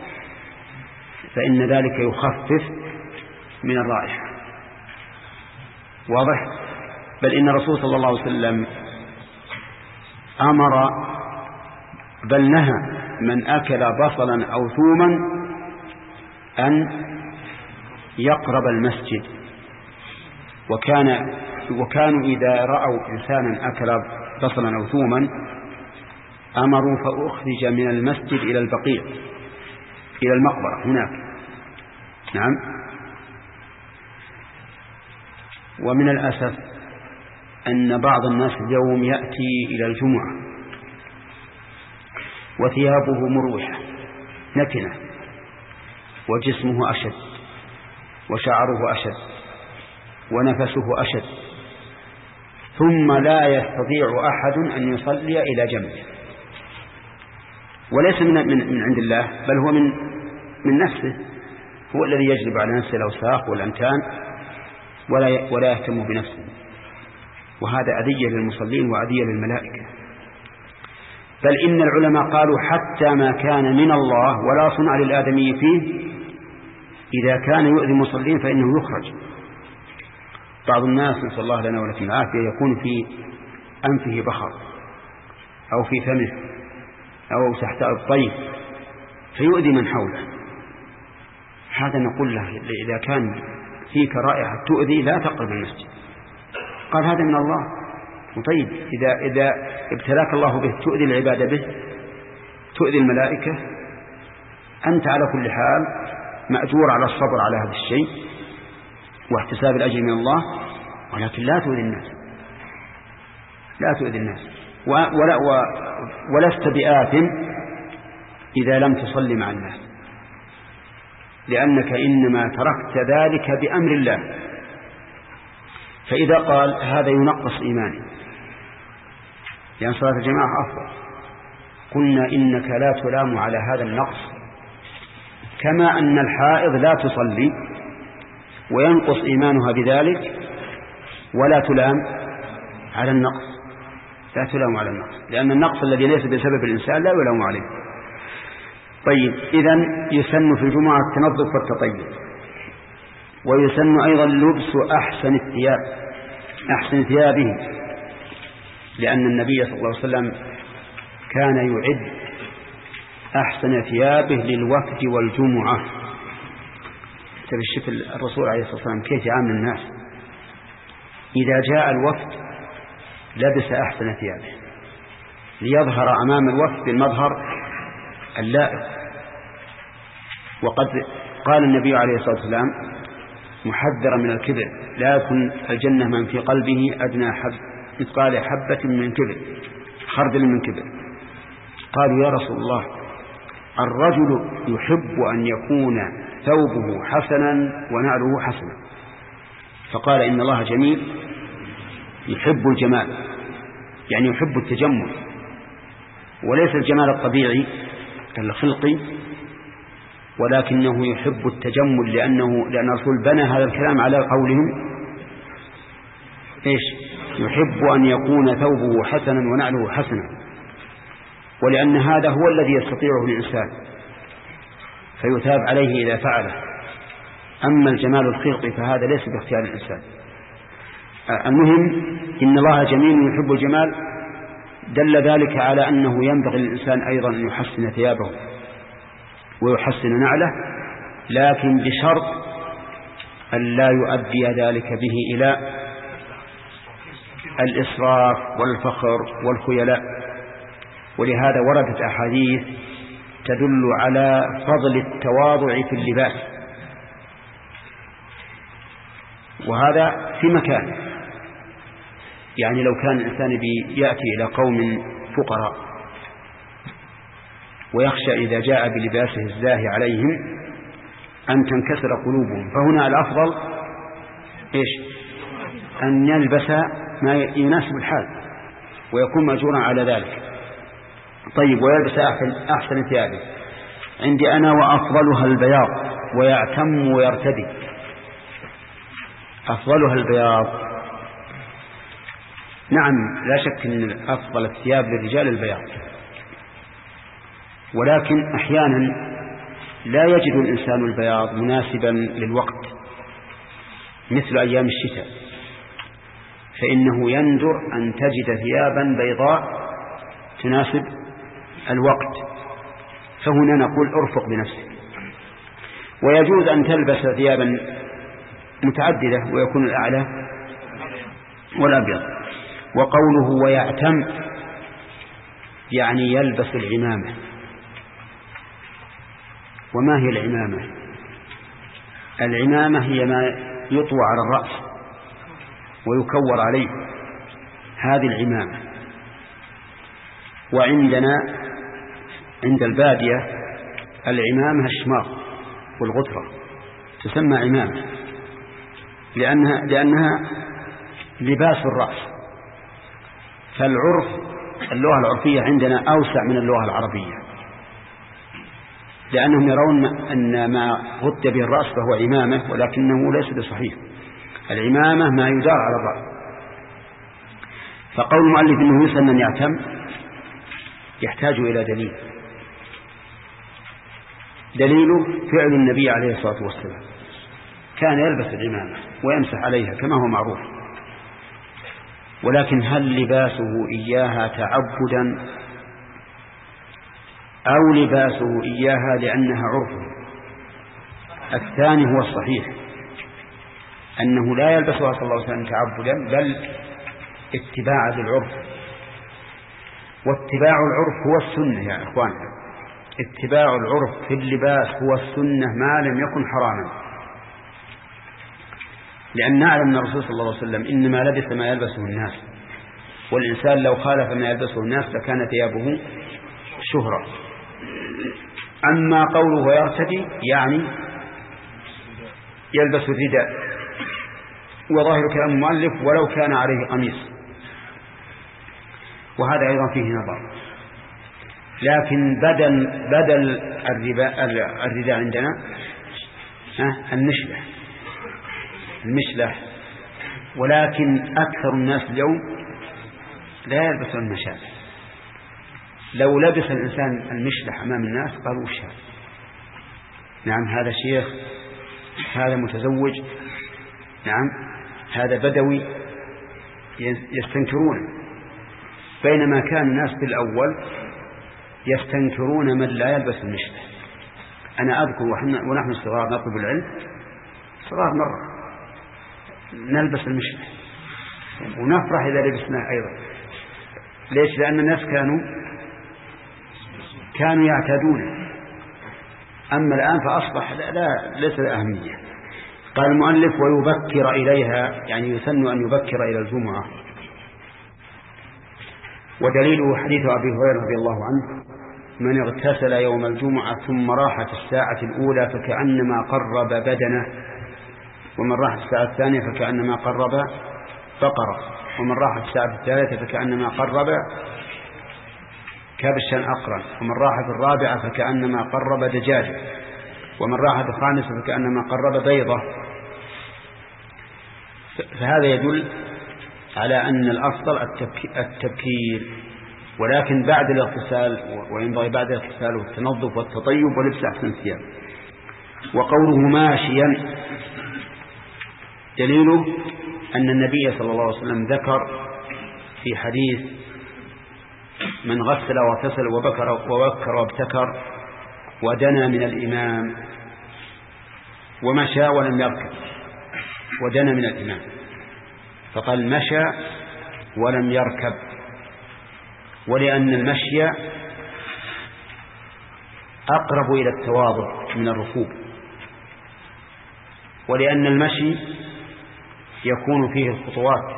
فإن ذلك يخفف من الرائحة. واضح؟ بل إن الرسول صلى الله عليه وسلم أمر بل نهى من أكل بصلا أو ثوما أن يقرب المسجد، وكان وكانوا إذا رأوا إنسانا أكل بصلا أو ثوما أمروا فأخرج من المسجد إلى البقيع إلى المقبرة هناك. نعم. ومن الأسف أن بعض الناس اليوم يأتي إلى الجمعة وثيابه مروحة نتنة وجسمه أشد وشعره أشد ونفسه أشد، ثم لا يستطيع أحد أن يصلي إلى جنبه، وليس من, من, من عند الله، بل هو من, من نفسه، هو الذي يجلب على نفسه الأوساخ والأمتان ولا, ولا يهتم بنفسه، وهذا أذية للمصلين وأذية للملائكة. بل إن العلماء قالوا حتى ما كان من الله ولا صنع للآدمي فيه إذا كان يؤذي المصلين فإنه يخرج. بعض الناس نسأل الله لنا ولكم العافية يكون في أنفه بخر أو في فمه أو تحت الطيف فيؤذي من حوله، هذا نقول له إذا كان فيك رائحة تؤذي لا تقرب المسجد. قال هذا من الله. وطيب إذا, إذا ابتلاك الله به تؤذي العبادة به، تؤذي الملائكة، أنت على كل حال مأجور على الصبر على هذا الشيء واحتساب الأجر من الله، ولكن لا تؤذي الناس، لا تؤذي الناس ولا ولست بآثم إذا لم تصلي مع الناس، لأنك إنما تركت ذلك بأمر الله. فإذا قال هذا ينقص إيماني لأن صلاة الجماعة أفضل، قلنا إنك لا تلام على هذا النقص، كما أن الحائض لا تصلي وينقص إيمانها بذلك، ولا تلام على النقص، لا تلام على النقص، لأن النقص الذي ليس بسبب الإنسان لا يلام عليه. طيب إذن يسن في الجمعة التنظف والتطيب، ويسن أيضا لبس أحسن الثياب أحسن ثيابه، لأن النبي صلى الله عليه وسلم كان يعد أحسن ثيابه للوفد والجمعة. تبشف الرسول عليه الصلاة والسلام كيف يعامل الناس، إذا جاء الوفد لبس أحسن ثيابه ليظهر أمام الوفد بالمظهر اللائق. وقد قال النبي عليه الصلاة والسلام محذرا من الكبر: لا يكن الجنة من في قلبه أدنى حب مثقال حبة من كبر، خردل من كبر. قالوا يا رسول الله الرجل يحب أن يكون ثوبه حسنا ونعله حسنا، فقال إن الله جميل يحب الجمال، يعني يحب التجمل، وليس الجمال الطبيعي الخلقي، ولكنه يحب التجمل، لأنه لأن الرسول بنى هذا الكلام على قولهم إيش؟ يحب أن يكون ثوبه حسنا ونعله حسنا، ولأن هذا هو الذي يستطيعه الإنسان فيثاب عليه إذا فعله. أما الجمال الخلقي فهذا ليس باختيار الإنسان. المهم إن الله جميل يحب الجمال، دل ذلك على أنه ينبغي للإنسان أيضا أن يحسن ثيابه ويحسن نعله، لكن بشرط أن لا يؤدي ذلك به إلى الإسراف والفخر والخيلاء. ولهذا وردت أحاديث تدل على فضل التواضع في اللباس، وهذا في مكان. يعني لو كان الإنسان يأتي إلى قوم فقراء ويخشى إذا جاء بلباسه الزاهي عليهم أن تنكسر قلوبهم، فهنا الأفضل إيش؟ أن يلبس ما يناسب الحال ويكون مأجورا على ذلك. طيب ويلبس أحسن ثيابه. عندي أنا وأفضلها البياض ويعتم ويرتدي. أفضلها البياض، نعم لا شك أن أفضل الثياب للرجال البياض، ولكن أحيانا لا يجد الإنسان البياض مناسبا للوقت مثل أيام الشتاء، فإنه يندر أن تجد ثيابا بيضاء تناسب الوقت، فهنا نقول ارفق بنفسك. ويجوز أن تلبس ثيابا متعددة ويكون الأعلى والأبيض. وقوله ويعتم يعني يلبس العمامة. وما هي العمامة؟ العمامة هي ما يطوى على الرأس ويكور عليه، هذه العمامة. وعندنا عند البادية العمامة الشماغ والغترة تسمى عمامة لأنها, لأنها لباس الرأس. فالعرف اللغة العرفية عندنا أوسع من اللغة العربية، لأنهم يرون أن ما غطي به الرأس فهو عمامة، ولكنه ليس بصحيح. العمامة ما يدار على الرأس. فقول المؤلف أنه يسن أن يعتم يحتاج إلى دليل. دليله فعل النبي عليه الصلاة والسلام، كان يلبس العمامة ويمسح عليها كما هو معروف. ولكن هل لباسه إياها تعبدا أو لباسه إياها لأنها عرفه؟ الثاني هو الصحيح، أنه لا يلبسها صلى الله عليه وسلم تعبدا بل اتباعا للعرف. واتباع العرف هو السنة يا إخوان، اتباع العرف في اللباس هو السنة ما لم يكن حراما. لأن نعلم أن الرسول صلى الله عليه وسلم إنما لبس ما يلبسه الناس، والإنسان لو خالف ما يلبسه الناس لكان ثيابه شهرة. أما قوله ويرتدي يعني يلبس الرداء، وظاهر كلام المؤلف ولو كان عليه قميص، وهذا أيضا فيه نظر. لكن بدل بدل الرداء عندنا المشلة المشلة ولكن أكثر الناس اليوم لا يلبسون المشال. لو لبس الإنسان المشلة أمام الناس قالوا وش هذا؟ نعم هذا شيخ، هذا متزوج، نعم هذا بدوي، يستنكرون. بينما كان الناس بالأول يستنكرون من لا يلبس المشلة. أنا أذكر ونحن صغار نطلب العلم، صغار مرة نلبس المشلة ونفرح إذا لبسناه أيضا. ليش؟ لأن الناس كانوا كانوا يعتادون. أما الآن فأصبح لا, لا ليس أهمية. قال المؤلف ويبكر إليها يعني يسن أن يبكر إلى الجمعة. ودليله حديث أبي هريرة رضي الله عنه: من اغتسل يوم الجمعة ثم راح في الساعة الأولى فكأنما قرب بدنه، ومن راح في الساعة الثانية فكأنما قرب بقرة، ومن راح في الساعة الثالثة فكأنما قرب كبشا أقرا، ومن راح في الرابعة فكأنما قرب دجاجة، ومن راح في الخامسة فكأنما قرب بيضة. فهذا يدل على أن الأفضل التبكير، ولكن بعد الاغتسال، وينبغي بعد الاغتسال والتنظف والتطيب ولبس أحسن الثياب. وقوله ماشيا دليله أن النبي صلى الله عليه وسلم ذكر في حديث من غسل واغتسل وبكر وبكر وابتكر ودنا من الإمام ومشى ولم يركب، ودنا من الإمام، فقال مشى ولم يركب، ولأن المشي أقرب إلى التواضع من الركوب، ولأن المشي يكون فيه الخطوات،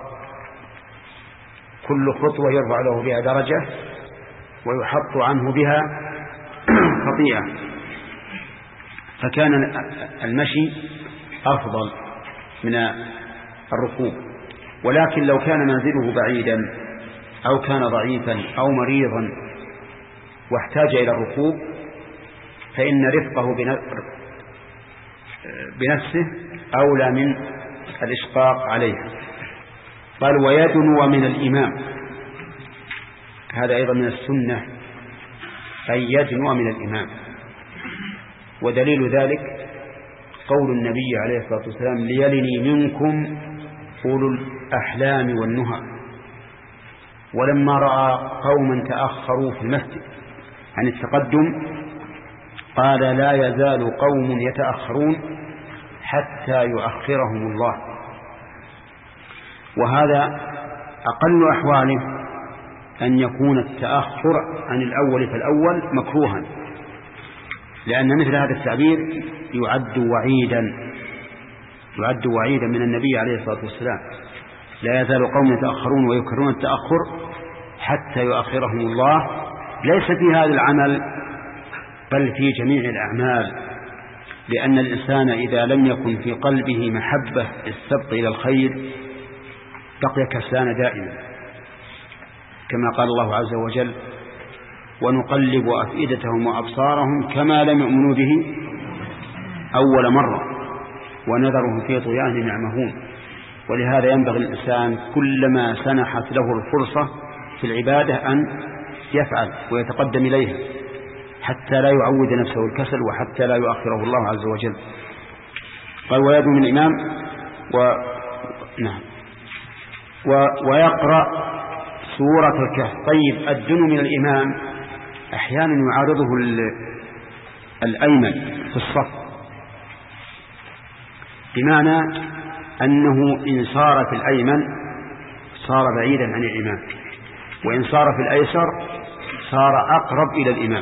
كل خطوة يرفع له بها درجة ويحط عنه بها خطيئة، فكان المشي أفضل من الركوب. ولكن لو كان منزله بعيدا أو كان ضعيفا أو مريضا واحتاج إلى الركوب فإن رفقه بنفسه أولى من الإشفاق عليه. قال ويدنو من الإمام، هذا أيضا من السنة، أن يدنو من الإمام. ودليل ذلك قول النبي عليه الصلاة والسلام ليلني منكم أولو الأحلام والنهى. ولما رأى قوما تأخروا في المسجد عن التقدم قال لا يزال قوم يتأخرون حتى يؤخرهم الله. وهذا أقل أحواله أن يكون التأخر عن الأول فالأول مكروها، لأن مثل هذا التعبير يعد وعيدا يعد وعيدا من النبي عليه الصلاة والسلام. لا يزال قوم يتأخرون ويكررون التأخر حتى يؤخرهم الله، ليس في هذا العمل بل في جميع الأعمال، لأن الإنسان إذا لم يكن في قلبه محبة السبق إلى الخير بقي كسلان دائما، كما قال الله عز وجل ونقلب أفئدتهم وأبصارهم كما لم يؤمنوا به أول مرة ونذرهم في طغيانهم يعمهون. ولهذا ينبغي الإنسان كلما سنحت له الفرصة في العبادة أن يفعل ويتقدم إليها حتى لا يعود نفسه الكسل وحتى لا يؤخره الله عز وجل. قال ويدنو من الإمام و... نعم و... ويقرأ سورة الكهف. طيب الدنو من الإمام أحيانا يعارضه الأيمن في الصف، بمعنى أنه إن صار في الأيمن صار بعيدا عن الإمام، وإن صار في الأيسر صار أقرب إلى الإمام.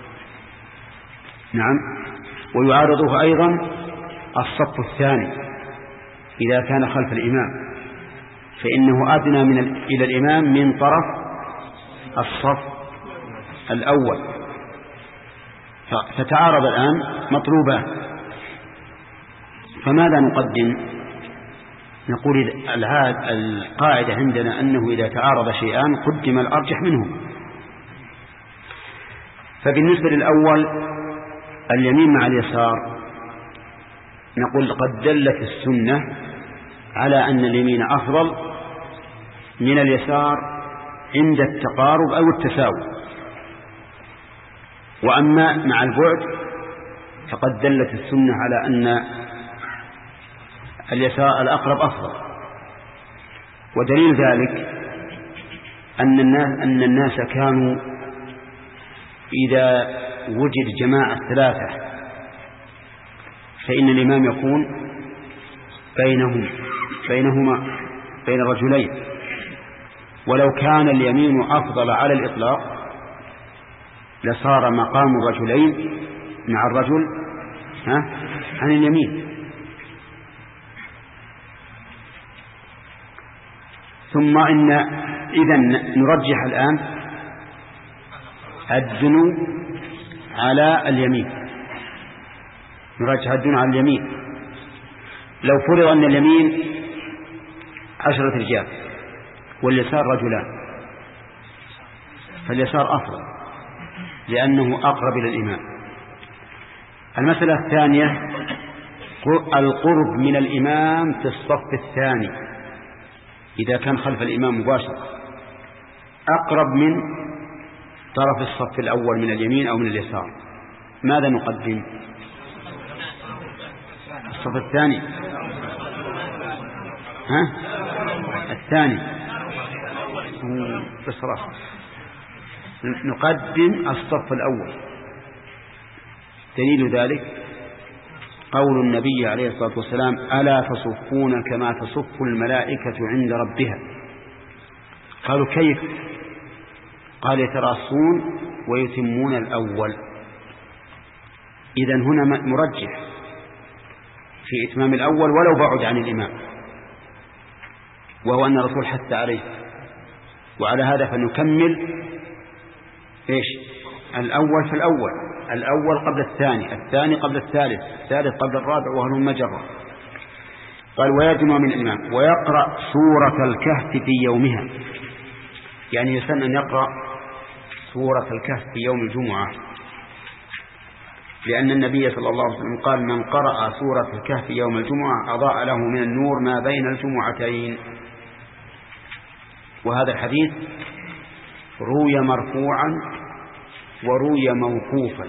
نعم. ويعارضه أيضا الصف الثاني إذا كان خلف الإمام، فإنه أدنى من إلى الإمام من طرف الصف الأول. فتعارض الآن مطلوبان، فماذا نقدم؟ نقول العاد القاعدة عندنا أنه إذا تعارض شيئان قدم الأرجح منهم. فبالنسبة للأول اليمين مع اليسار نقول قد دلت السنة على أن اليمين أفضل من اليسار عند التقارب أو التساوي، وأما مع البعد فقد دلت السنة على أن اليسار الأقرب أفضل. ودليل ذلك أن الناس, أن الناس كانوا إذا وجد جماعة ثلاثة فإن الإمام يكون بينهم بينهما بين الرجلين، ولو كان اليمين أفضل على الإطلاق لصار مقام الرجلين مع الرجل ها عن اليمين. ثم إن إذن نرجح الآن الدنو على اليمين، نرجح الدنو على اليمين. لو فرض أن اليمين عشرة رجال واليسار رجلان فاليسار أفضل لأنه أقرب إلى الإمام. المسألة الثانية القرب من الإمام في الصف الثاني إذا كان خلف الإمام مباشرة أقرب من طرف الصف الأول من اليمين أو من اليسار. ماذا نقدم؟ الصف الثاني ها؟ الثاني بصراحة نقدم الصف الأول. دليل ذلك قول النبي عليه الصلاة والسلام ألا تصفون كما تصف الملائكة عند ربها. قالوا كيف؟ قال يتراصون ويتمون الأول. إذن هنا مرجح في إتمام الأول ولو بعد عن الإمام، وهو أن الرسول حث عليه. وعلى هذا فنكمل إيش؟ الأول في الأول، الأول قبل الثاني، الثاني قبل الثالث، الثالث قبل الرابع، وهل مجرة. قال ويجمع من الإمام ويقرأ سورة الكهف في يومها، يعني يسن أن يقرأ سورة الكهف في يوم الجمعة، لأن النبي صلى الله عليه وسلم قال: من قرأ سورة الكهف يوم الجمعة أضاء له من النور ما بين الجمعتين. وهذا الحديث روي مرفوعا وروي موقوفا.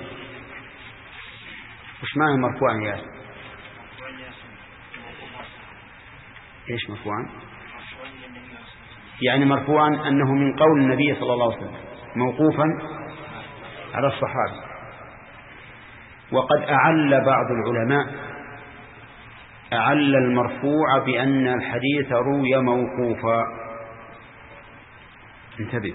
وش معنى مرفوعا يا أسف؟ إيش مرفوعا؟ يعني مرفوعا أنه من قول النبي صلى الله عليه وسلم، موقوفا على الصحابة. وقد أعل بعض العلماء أعل المرفوع بأن الحديث روي موقوفا. انتبه.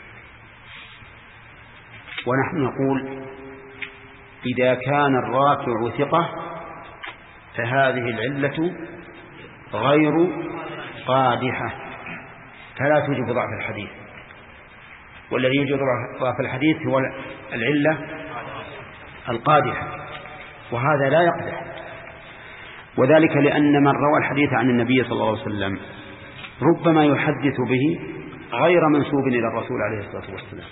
ونحن نقول إذا كان الرافع ثقة فهذه العلة غير قادحة، فلا توجب ضعف الحديث. والذي يوجب ضعف الحديث هو العلة القادحة، وهذا لا يقدح. وذلك لأن من روى الحديث عن النبي صلى الله عليه وسلم ربما يحدث به غير منسوب إلى الرسول عليه الصلاة والسلام،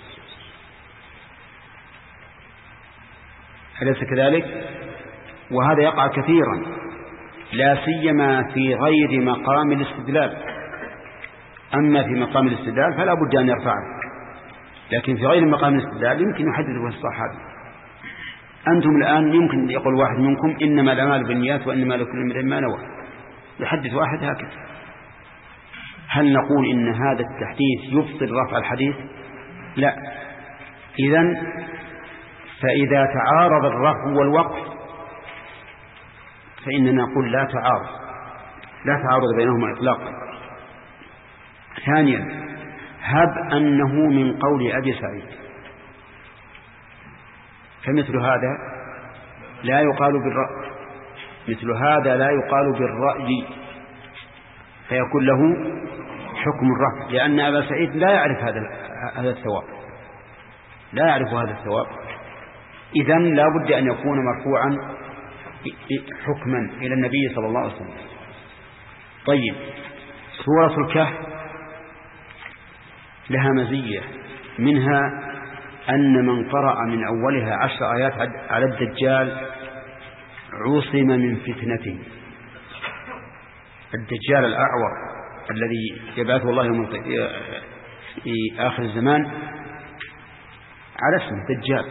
أليس كذلك؟ وهذا يقع كثيرا، لا سيما في غير مقام الاستدلال. أما في مقام الاستدلال فلا بد أن يرفعه، لكن في غير مقام الاستدلال يمكن يحدث به الصحابي. أنتم الآن يمكن يقول واحد منكم: إنما الأعمال بالنيات وإنما لكل امرئ ما نوى، يحدث واحد هكذا. هل نقول إن هذا التحديث يبطل رفع الحديث؟ لا. إذن فإذا تعارض الرفع والوقف فإننا نقول لا تعارض، لا تعارض بينهما إطلاقا. ثانيا، هب أنه من قول أبي سعيد، فمثل هذا لا يقال بالرأي، مثل هذا لا يقال بالرأي، فيكون له حكم الرفع، لأن أبا سعيد لا يعرف هذا هذا الثواب، لا يعرف هذا الثواب. إذن لا بد أن يكون مرفوعا حكما إلى النبي صلى الله عليه وسلم. طيب، سورة الكهف لها مزية، منها أن من قرأ من أولها عشر آيات على الدجال عصم من فتنته. الدجال الأعور الذي يبعثه الله في آخر الزمان على اسم دجال،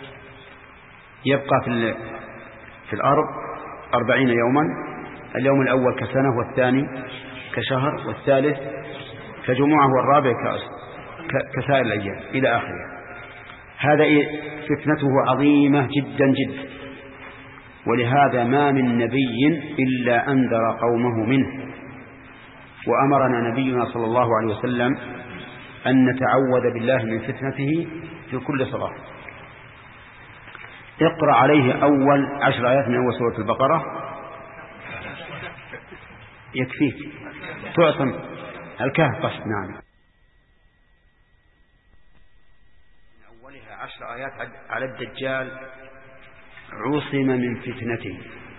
يبقى في في الأرض أربعين يوما، اليوم الأول كسنة، والثاني كشهر، والثالث كجمعة، والرابع كسائر الأيام إلى آخره. هذا فتنته عظيمة جدا جدا، ولهذا ما من نبي إلا أنذر قومه منه. وأمرنا نبينا صلى الله عليه وسلم أن نتعوذ بالله من فتنته في كل صلاة. اقرأ عليه أول عشر آيات من أول سورة البقرة يكفيك، تعصم الكهف قصد. نعم، من أولها عشر آيات على الدجال عصم من فتنته.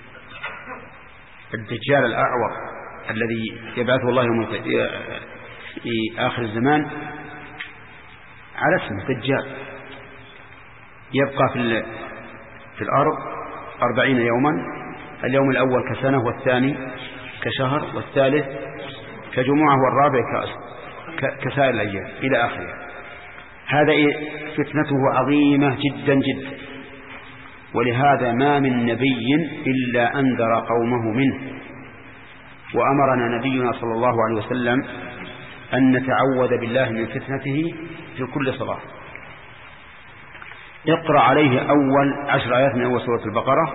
الدجال الأعور الذي يبعثه الله في آخر الزمان على اسم دجال، يبقى في في الأرض أربعين يوما، اليوم الأول كسنة، والثاني كشهر، والثالث كجمعة، والرابع كسائر الأيام إلى آخره. هذا فتنته عظيمة جدا جدا، ولهذا ما من نبي إلا أنذر قومه منه. وأمرنا نبينا صلى الله عليه وسلم أن نتعوذ بالله من فتنته في كل صلاة. اقرأ عليه أول عشر آيات من أول سورة البقرة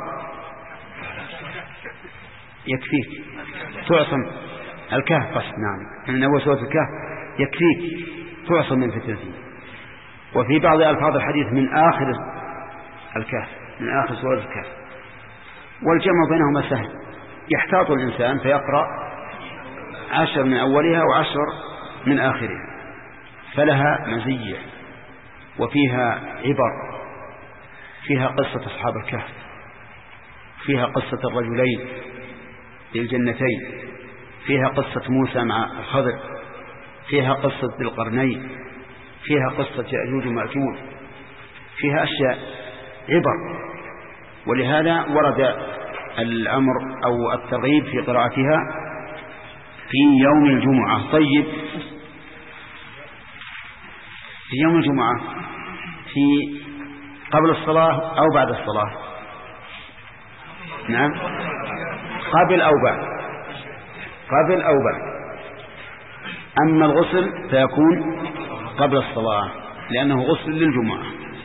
يكفيك، تعصم الكهف قصد. نعم، من أول سورة الكهف يكفيك، تعصم من فتنته. وفي بعض ألفاظ الحديث من آخر الكهف، من آخر سورة الكهف. والجمع بينهما سهل، يحتاط الإنسان فيقرأ عشر من أولها وعشر من آخرها، فلها مزية وفيها عبر، فيها قصة أصحاب الكهف، فيها قصة الرجلين للجنتين، فيها قصة موسى مع الخضر، فيها قصة ذي القرنين، فيها قصة يأجوج ومأجوج، فيها أشياء عبر، ولهذا ورد الأمر أو الترغيب في قراءتها في يوم الجمعة. طيب، في يوم الجمعة في قبل الصلاة أو بعد الصلاة؟ نعم، قبل أو بعد، قبل أو بعد. أما الغسل فيكون قبل الصلاة لأنه غسل للجمعة.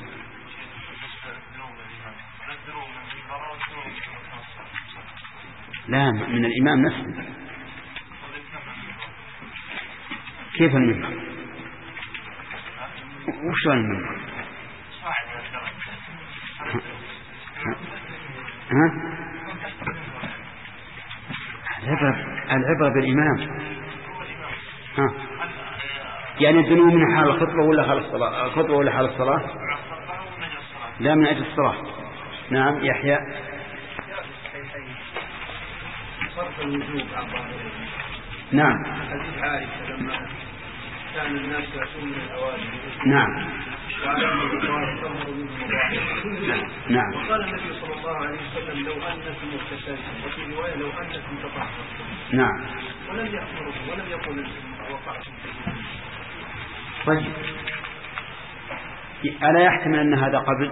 لا، من الإمام نفسه. كيف المنبر؟ وش المنبر؟ ها؟ العبرة العبرة بالإمام. ها؟ يعني الدنو من حال الخطبة ولا حال الصلاة؟ الخطبة ولا حال الصلاة؟ لا، من أجل الصلاة. نعم يحيى. صرف الوجوب عن ظاهره. نعم. حديث عائشة لما كان الناس يأتون من الأوادم. نعم. نعم. وقال النبي صلى الله عليه وسلم لو أنكم اغتسلتم، وفي رواية لو أنكم تطهرتم. نعم. ولم يأمركم ولم يقل وقعتم. طيب، ألا يحتمل أن هذا قبل؟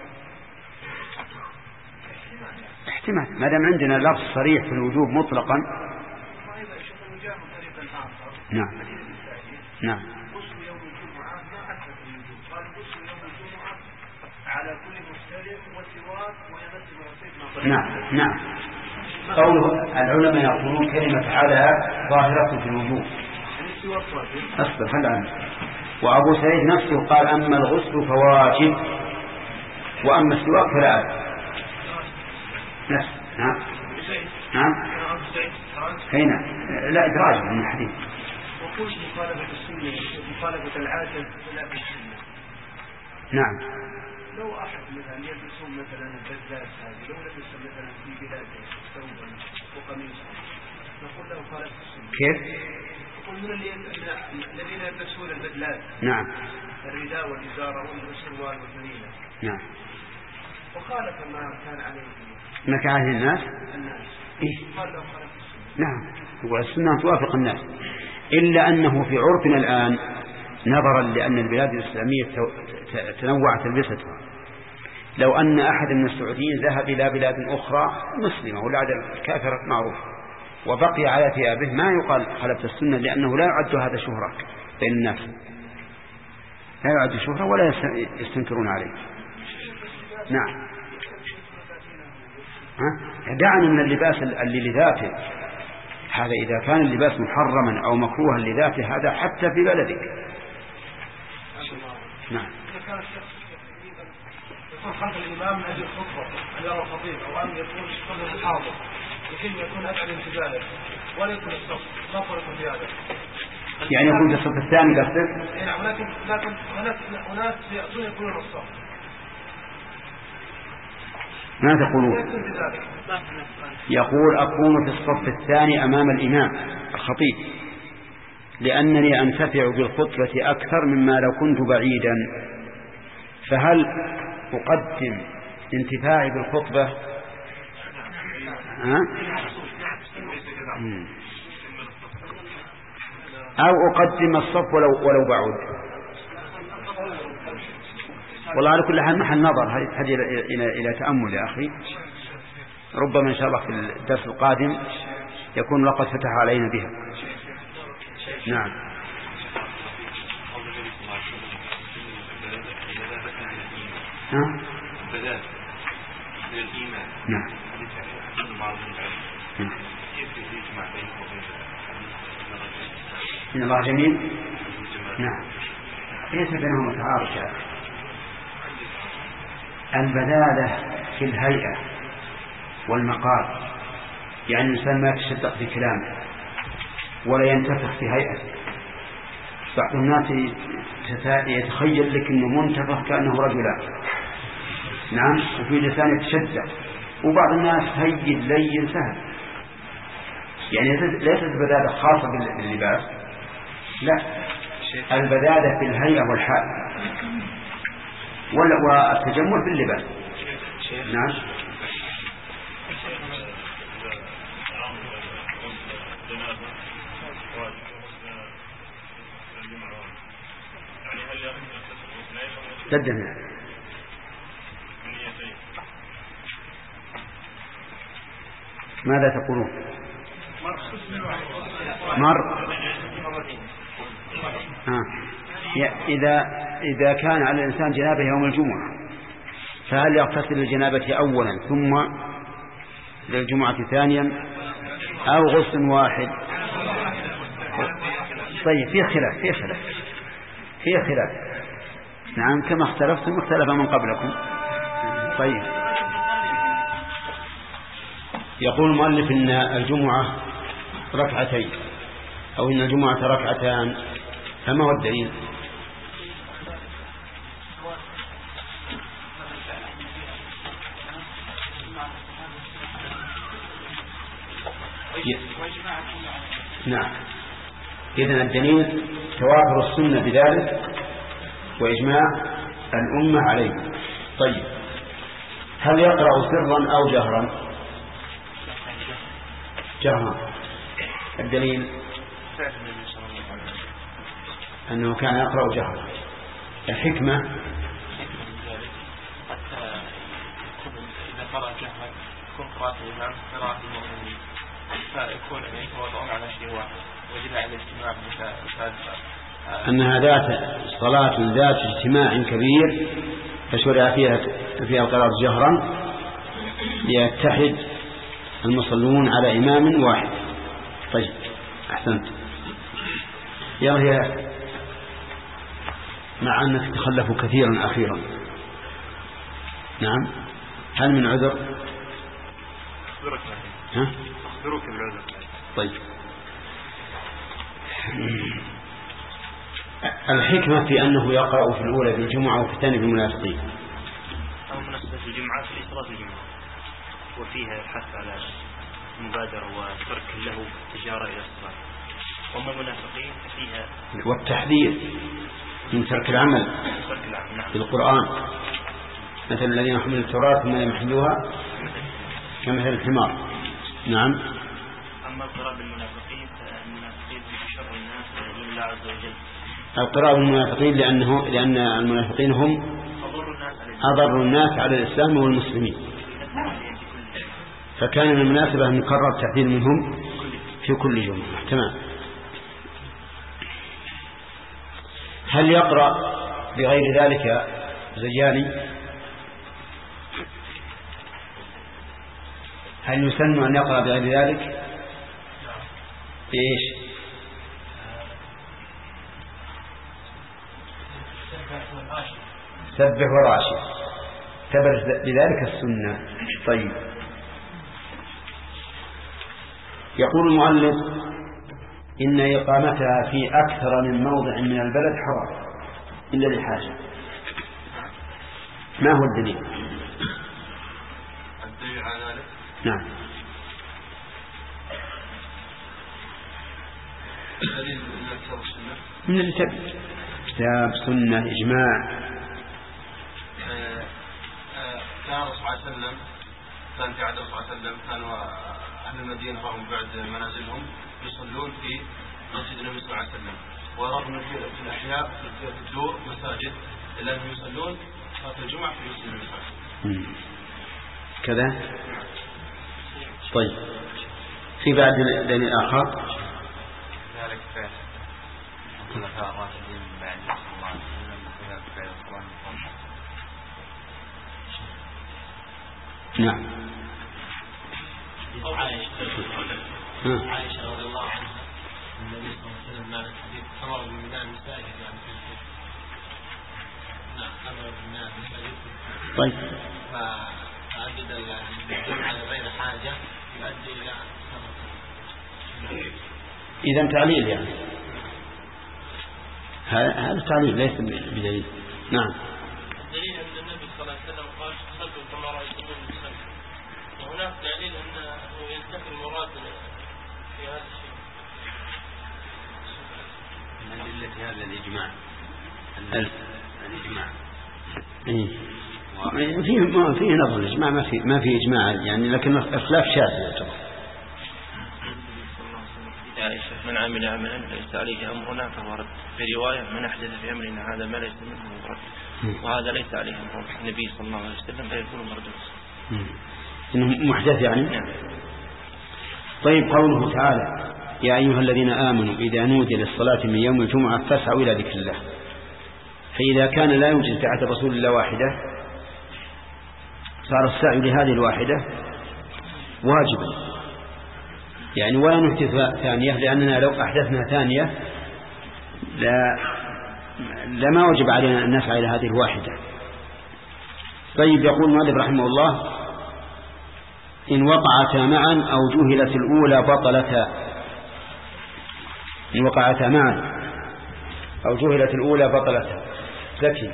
احتمال، ما دام عندنا لفظ صريح في الوجوب مطلقا. نعم. نعم. غسل يوم الجمعة ما أثبت الوجوب، قال غسل يوم الجمعة على كل مختلف وسواك ويمس مرتين. نعم. نعم. قوله العلماء يقولون كلمة على ظاهرة في الوجوب. أصبر خل عنه. وأبو سعيد نفسه قال أما الغسل فواجب وأما السواك فلا أثبت. نفس. نعم. نعم. هنا لا إدراج من الحديث. وقلت مخالفة السنة مخالفة العادة ولا بالسنة. نعم. لو أحد مثلا يلبسون مثلا البدلات هذه، لو لبس مثلا في بلاده ثوبا وقميصا نقول له خالف السنة. كيف؟ نقول من الذين يلبسون البدلات. نعم. الرداء والإزارة والسروال والفانيلة. نعم. وخالف ما كان عليه ما كان عليه الناس. الناس. إيه؟ قال له خالف السنة. نعم. يقول السنة توافق الناس، إلا أنه في عرفنا الآن نظرا لأن البلاد الإسلامية تنوعت تلبستها، لو أن أحد من السعوديين ذهب إلى بلاد أخرى مسلمة والعادة الكافرة معروفة وبقي على ثيابه ما يقال خلفت السنة، لأنه لا يعد هذا شهرة بين الناس، لا يعد شهرة ولا يستنكرون عليه. نعم. ها؟ دعنا من اللباس اللي لذاته، هذا إذا كان اللباس محرما أو مكروها لذاته هذا حتى في بلدك. نعم. يكون خلف الإمام من أجل الخطبة أن يرى الخطيب أو أن يكون شخص الحاضر لكن يكون أبعد انتباهه ولا يكون الصف صف ولا يكون زيادة. يعني يكون في الصف الثاني قصدك؟ نعم. ولكن لكن هناك يأتون يكونون الصف. ما تقولون؟ يقول أكون في الصف الثاني أمام الإمام الخطيب لأنني أنتفع بالخطبة أكثر مما لو كنت بعيدا، فهل أقدم انتفاعي بالخطبة ها؟ أو أقدم الصف ولو, ولو بعود؟ والله على كل حال محل نظر، هذه تحتاج إلى إلى تأمل يا أخي، ربما إن شاء الله في الدرس القادم يكون لقد فتح علينا بها. نعم. ها؟ بدأت من الإيمان. نعم. كيف يجمع بين إن الله جميل. نعم. ليس بينهم تعارض يا أخي. البذالة في الهيئة والمقال، يعني الإنسان ما يتشدق في كلامه ولا ينتفخ في هيئته. بعض الناس يتخيل لك أنه منتفخ كأنه رجلان، نعم، وفي لسان يتشدق، وبعض الناس هين لين سهل، يعني ليست البذالة خاصة باللباس، لا، البذاذة في الهيئة والحال والتجمل في اللباس. نعم. تدنا ماذا تقولون؟ مر آه. إذا إذا كان على الإنسان جنابه يوم الجمعة فهل يغتسل الجنابة أولا ثم للجمعة ثانيا أو غسل واحد؟ طيب في خلاف في خلاف في خلاف نعم كما اختلفتم اختلف من قبلكم. طيب يقول المؤلف إن الجمعة ركعتين أو إن الجمعة ركعتان، فما هو الدليل؟ نعم. إذن الدليل توافر السنة بذلك وإجماع الأمة عليه. طيب هل يقرأ سرا أو جهرا؟ جهرا. الدليل أنه كان يقرأ جهرا. الحكمة إذا قرأ جهرا يكون قراءة الإمام قراءة المؤمنين فيكون يتوضعون على شيء واحد ويجب على الاجتماع أنها ذات صلاة ذات اجتماع كبير فشرع فيها فيها القراءة جهرا ليتحد المصلون على إمام واحد. طيب أحسنت. يا مع أنك تخلفوا كثيرا أخيرا. نعم. هل من عذر؟ أخبرك ها؟ أخبرك بالعذر. طيب الحكمة في أنه يقرأ في الأولى بالجمعة وفي الثانية بالمنافقين. أو مناسبة الجمعة في صلاة الجمعة وفيها الحث على المبادرة وترك له التجارة إلى الصلاة. وأما المنافقين فيها والتحذير من ترك العمل بالقرآن مثل الذين يحملون التوراة ثم لم يحملوها كمثل الحمار. نعم. أما القراءة بالمنافقين فالمنافقين هم شر الناس لله عز وجل. القراءة بالمنافقين لأنه لأن المنافقين هم أضر الناس على الإسلام والمسلمين، فكان من المناسبة أن يقرر التحذير منهم في كل جمعة. تمام. هل يقرأ بغير ذلك زياني؟ هل يسن أن يقرأ بغير ذلك؟ إيش؟ سبح وراشد تبرز بذلك السنة. طيب يقول المؤلف إن إقامتها في أكثر من موضع من البلد حرام إلا لحاجة. ما هو الدليل؟ الدليل على ذلك نعم. الدليل من كتاب السنة من الكتاب كتاب سنة إجماع. كان الرسول صلى الله عليه وسلم كان في عهد الرسول صلى الله عليه وسلم كانوا أهل المدينة وهم بعد منازلهم يصلون في مسجد النبي صلى الله عليه وسلم، ورغم في الأحياء في الدور مساجد إلا أنهم يصلون صلاة الجمعة في مسجد النبي صلى الله عليه وسلم. كذا. طيب في بعد دليل آخر ذلك فعل الخلفاء الراشدين من بعد صلى الله عليه وسلم بخلاف فعل القرآن الكريم. نعم. عائشة رضي الله عنها النبي صلى الله عليه وسلم معنى الحديث أمر ببناء المساجد يعني في نعم أمر ببناء المساجد. طيب فعدد الجمع على غير حاجة يؤدي إلى إذا تعليل يعني هذا تعليل ليس بدليل. نعم. الدليل أن النبي صلى الله عليه وسلم قال صلوا كما رأيتموني أصلي، وهناك دليل أنه ينتفي المراد في هذا الشيء. من أدلة في هذا الإجماع الإجماع إيه فيه ما فيه نظر الإجماع ما في ما في إجماع يعني لكن الخلاف شاذ. من عمل عملا ليس عليه أمرنا فهو رد. في رواية من أحدث في أمرنا هذا ما ليس منه رد. وهذا ليس عليه أمر النبي صلى الله عليه وسلم فيكون مردود. إنه محدث يعني. نعم. طيب قوله تعالى يا أيها الذين آمنوا إذا نودي للصلاة من يوم الجمعة فاسعوا إلى ذكر الله. فإذا كان لا يوجد في عهد رسول الله واحدة صار السعي لهذه الواحدة واجبا يعني ولا نحدث ثانية لأننا لو أحدثنا ثانية لا لما وجب علينا أن نسعى إلى هذه الواحدة. طيب يقول المؤلف رحمه الله إن وقعتا معا أو جهلت الأولى بطلتا. إن وقعتا معا أو جهلت الأولى بطلتا. زكي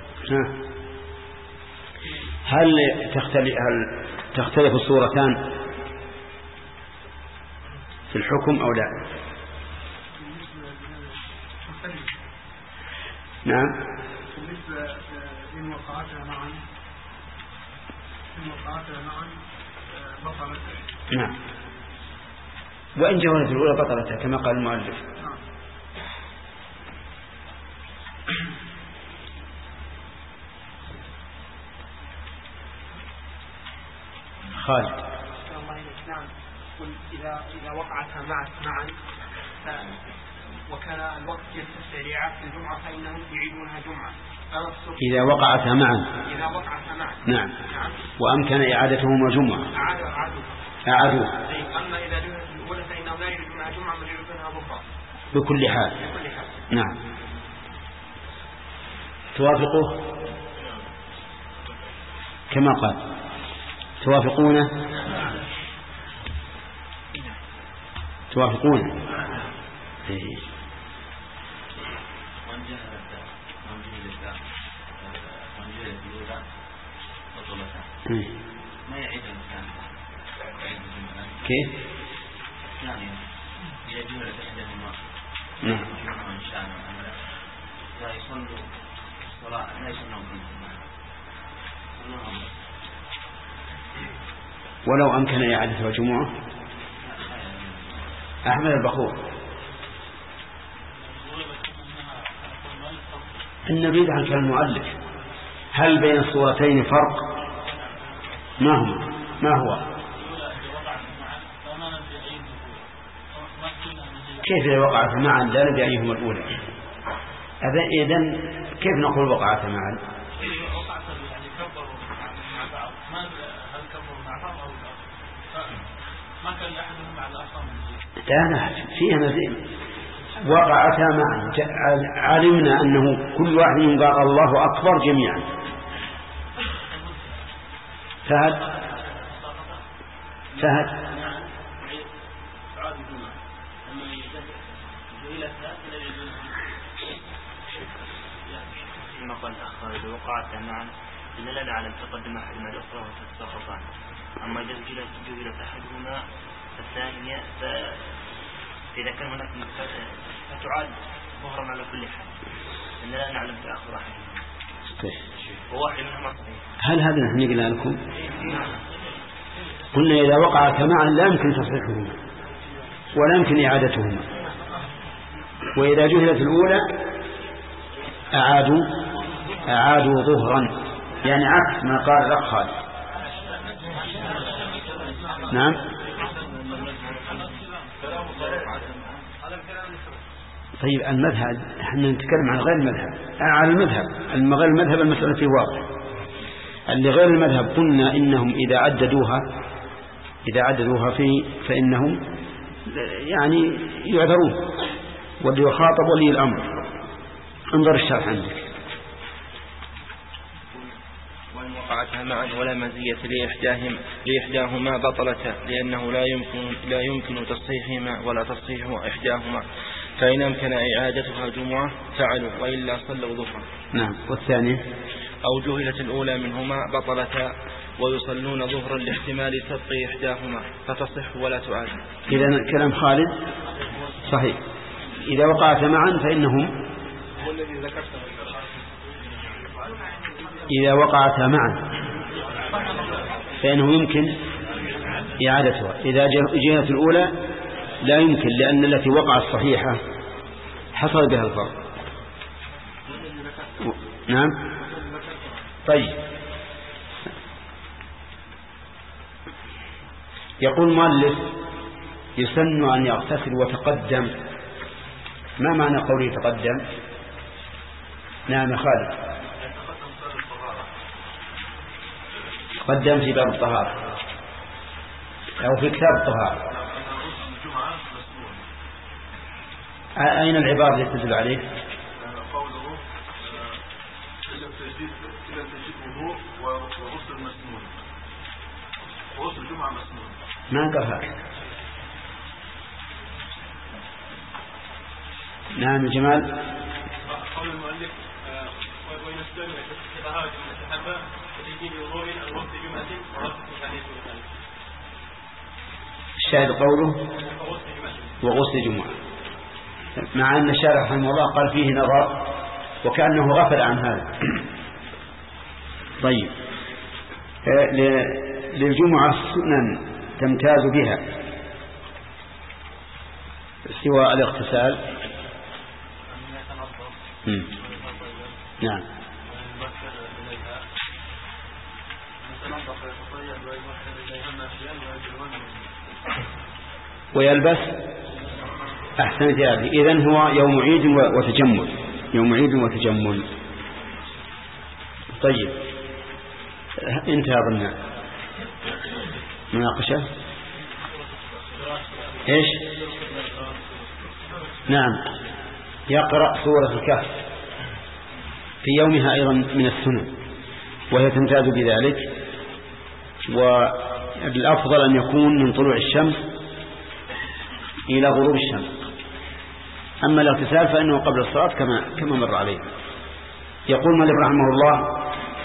هل تختلف هل تختلف الصورتان في الحكم أو لا؟ نعم. بالنسبة إن وقعتا معا إن وقعتا معا بطلتا. نعم. وإن جهلت الأولى بطلتا كما قال المؤلف. نعم. خالد. إذا إذا وقعتا معا معا وكان الوقت يتسع لإعادة الجمعة فإنهم يعيدونها جمعة. إذا وقعتا معا. إذا وقعتا معا. نعم. نعم. وأمكن إعادتهما جمعة. أعادوا أعادوا. أعادوا. أما إذا جهلت الأولى فإنهم لا يعيدونها جمعة بل يعيدونها ظهرا. بكل حال. بكل حال. نعم. توافقه كما قال توافقونه توافقون. إيه. ما يعيد الإنسان كيف؟ يعني إذا جملة إحداهما نعم. إن شاء الله لا يصلوا الصلاة لا يصلوا ولو أمكن إعادتها جمعة. أحمد البخور النبي عن كلام المؤلف هل بين الصورتين فرق؟ ما هو ما هو كيف إذا وقعت معا لا ندري أيهما الأولى؟ إذن كيف نقول وقعت معا؟ لا لا فيها مزيد. وقعتا معا علمنا أنه كل واحد قال الله أكبر جميعا. فهد فهد كما قال الأخ إذا وقعتا معا إذا لا نعلم تقدم أحدهما الأخرى وتتساقطان. أما إذا جهلت أحدهما الثانية فإذا كان هناك فتعاد ظهرا على كل حال إن لا نعلم تأخر أحدهما وواحد منهما صحيح. هل هذا نحن قلنا لكم؟ قلنا إذا وقعت معا لا يمكن تصحيحهما ولا يمكن إعادتهما. وإذا جهلت الأولى أعادوا أعادوا ظهرا يعني عكس ما قال الأخ خالد. نعم. طيب المذهب احنا نتكلم عن غير المذهب على المذهب غير المذهب المسألة فيه واضح. اللي غير المذهب قلنا إنهم إذا عددوها إذا عددوها فيه فإنهم يعني يعذرون واللي يخاطب ولي الأمر. انظر الشرح عندك. وإن وقعتها معا ولا مزية لإحداهما لإحداهما بطلتا لأنه لا يمكن لا يمكن تصحيحهما ولا تصحيح إحداهما فإن أمكن إعادتها جمعة فعلوا وإلا صلوا ظهرا. نعم. والثانية أو جهلت الأولى منهما بطلتا ويصلون ظهرا لاحتمال سبق إحداهما فتصح ولا تعاد. إذا كلام خالد صحيح. إذا وقعت معا فإنهم إذا وقعتا معا فإنه يمكن إعادتها. إذا جهة الأولى لا يمكن، لأن التي وقعت صحيحة حصل بها الفرق. نعم. طيب، يقول مؤلف يسن أن يغتسل وتقدم. ما معنى قوله تقدم؟ نعم خالد. تقدم في باب الطهارة أو في كتاب الطهارة. أين العبارة التي تدل عليه؟ قوله إلى تجديد إلى تجديد وضوء وغسل مسنون، وغسل الجمعة مسنون. ما قال هكذا. نعم جمال. قول المؤلف ويستمع في طهارة المستحبة وتجديد وضوء أو وقت جمعة ورفض الحديث والثالث. الشاهد قوله وغسل جمعة، مع أن الشارع رحمه الله قال فيه نظر وكأنه غفل عن هذا. طيب، للجمعة سنن تمتاز بها سوى الاغتسال. نعم. ويلبس أحسن ثيابه. إذن هو يوم عيد وتجمل، يوم عيد وتجمل. طيب، انتهى ظننا مناقشة. ايش؟ نعم، يقرأ سورة الكهف في يومها أيضا من السنة، وهي تمتاز بذلك. والأفضل أن يكون من طلوع الشمس إلى غروب الشمس. أما الاغتسال فإنه قبل الصلاة كما كما مر عليه. يقول مالك رحمه الله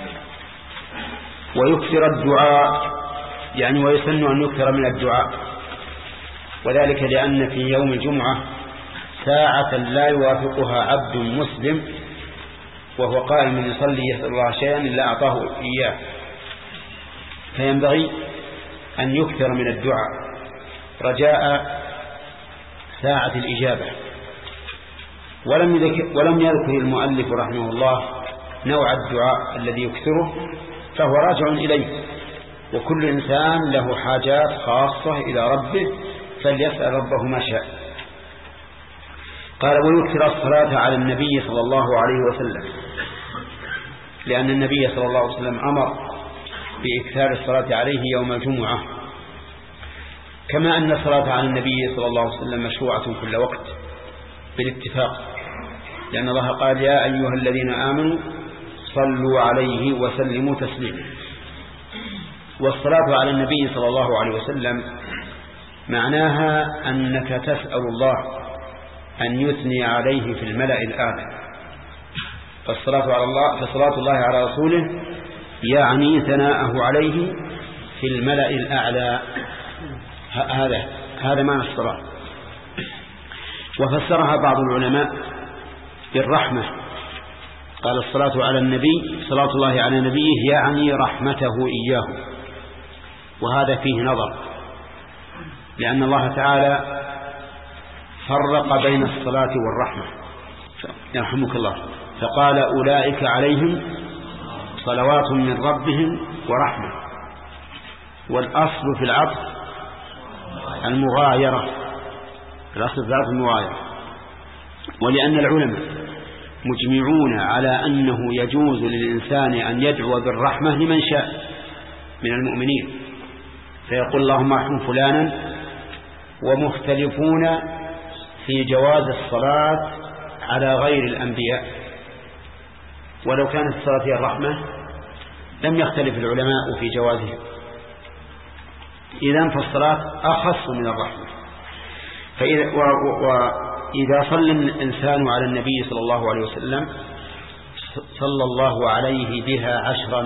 ويكثر الدعاء، يعني ويسن أن يكثر من الدعاء، وذلك لأن في يوم الجمعة ساعة لا يوافقها عبد مسلم وهو قائم يصلي يسأل الله شيئا إلا أعطاه إياه، فينبغي أن يكثر من الدعاء رجاء ساعة الإجابة. ولم يذكر, ولم يذكر المؤلف رحمه الله نوع الدعاء الذي يكثره، فهو راجع إليه، وكل إنسان له حاجات خاصة إلى ربه فليسأل ربه ما شاء. قال ويكثر الصلاة على النبي صلى الله عليه وسلم، لأن النبي صلى الله عليه وسلم أمر بإكثار الصلاة عليه يوم الجمعة، كما أن الصلاة على النبي صلى الله عليه وسلم مشروعة كل وقت بالاتفاق، لأن الله قال يا أيها الذين آمنوا صلوا عليه وسلموا تسليما. والصلاة على النبي صلى الله عليه وسلم معناها أنك تسأل الله أن يثني عليه في الملأ الأعلى. فالصلاة على الله فصلاة الله على رسوله يعني ثناءه عليه في الملأ الأعلى. هذا هذا معنى الصلاة. وفسرها بعض العلماء بالرحمة، قال الصلاة على النبي صلاة الله على نبيه يعني رحمته إياه، وهذا فيه نظر، لأن الله تعالى فرق بين الصلاة والرحمة يرحمك الله، فقال أولئك عليهم صلوات من ربهم ورحمة. والأصل في العطف المغايرة، الأصل في العطف المغايرة. ولأن العلماء مجمعون على أنه يجوز للإنسان أن يدعو بالرحمة لمن شاء من المؤمنين، فيقول اللهم ارحم فلانا، ومختلفون في جواز الصلاة على غير الأنبياء. ولو كانت الصلاة هي الرحمة لم يختلف العلماء في جوازها، إذن فالصلاة أخص من الرحمة. فإذا وإذا صلى الإنسان على النبي صلى الله عليه وسلم صلى الله عليه بها عشرا،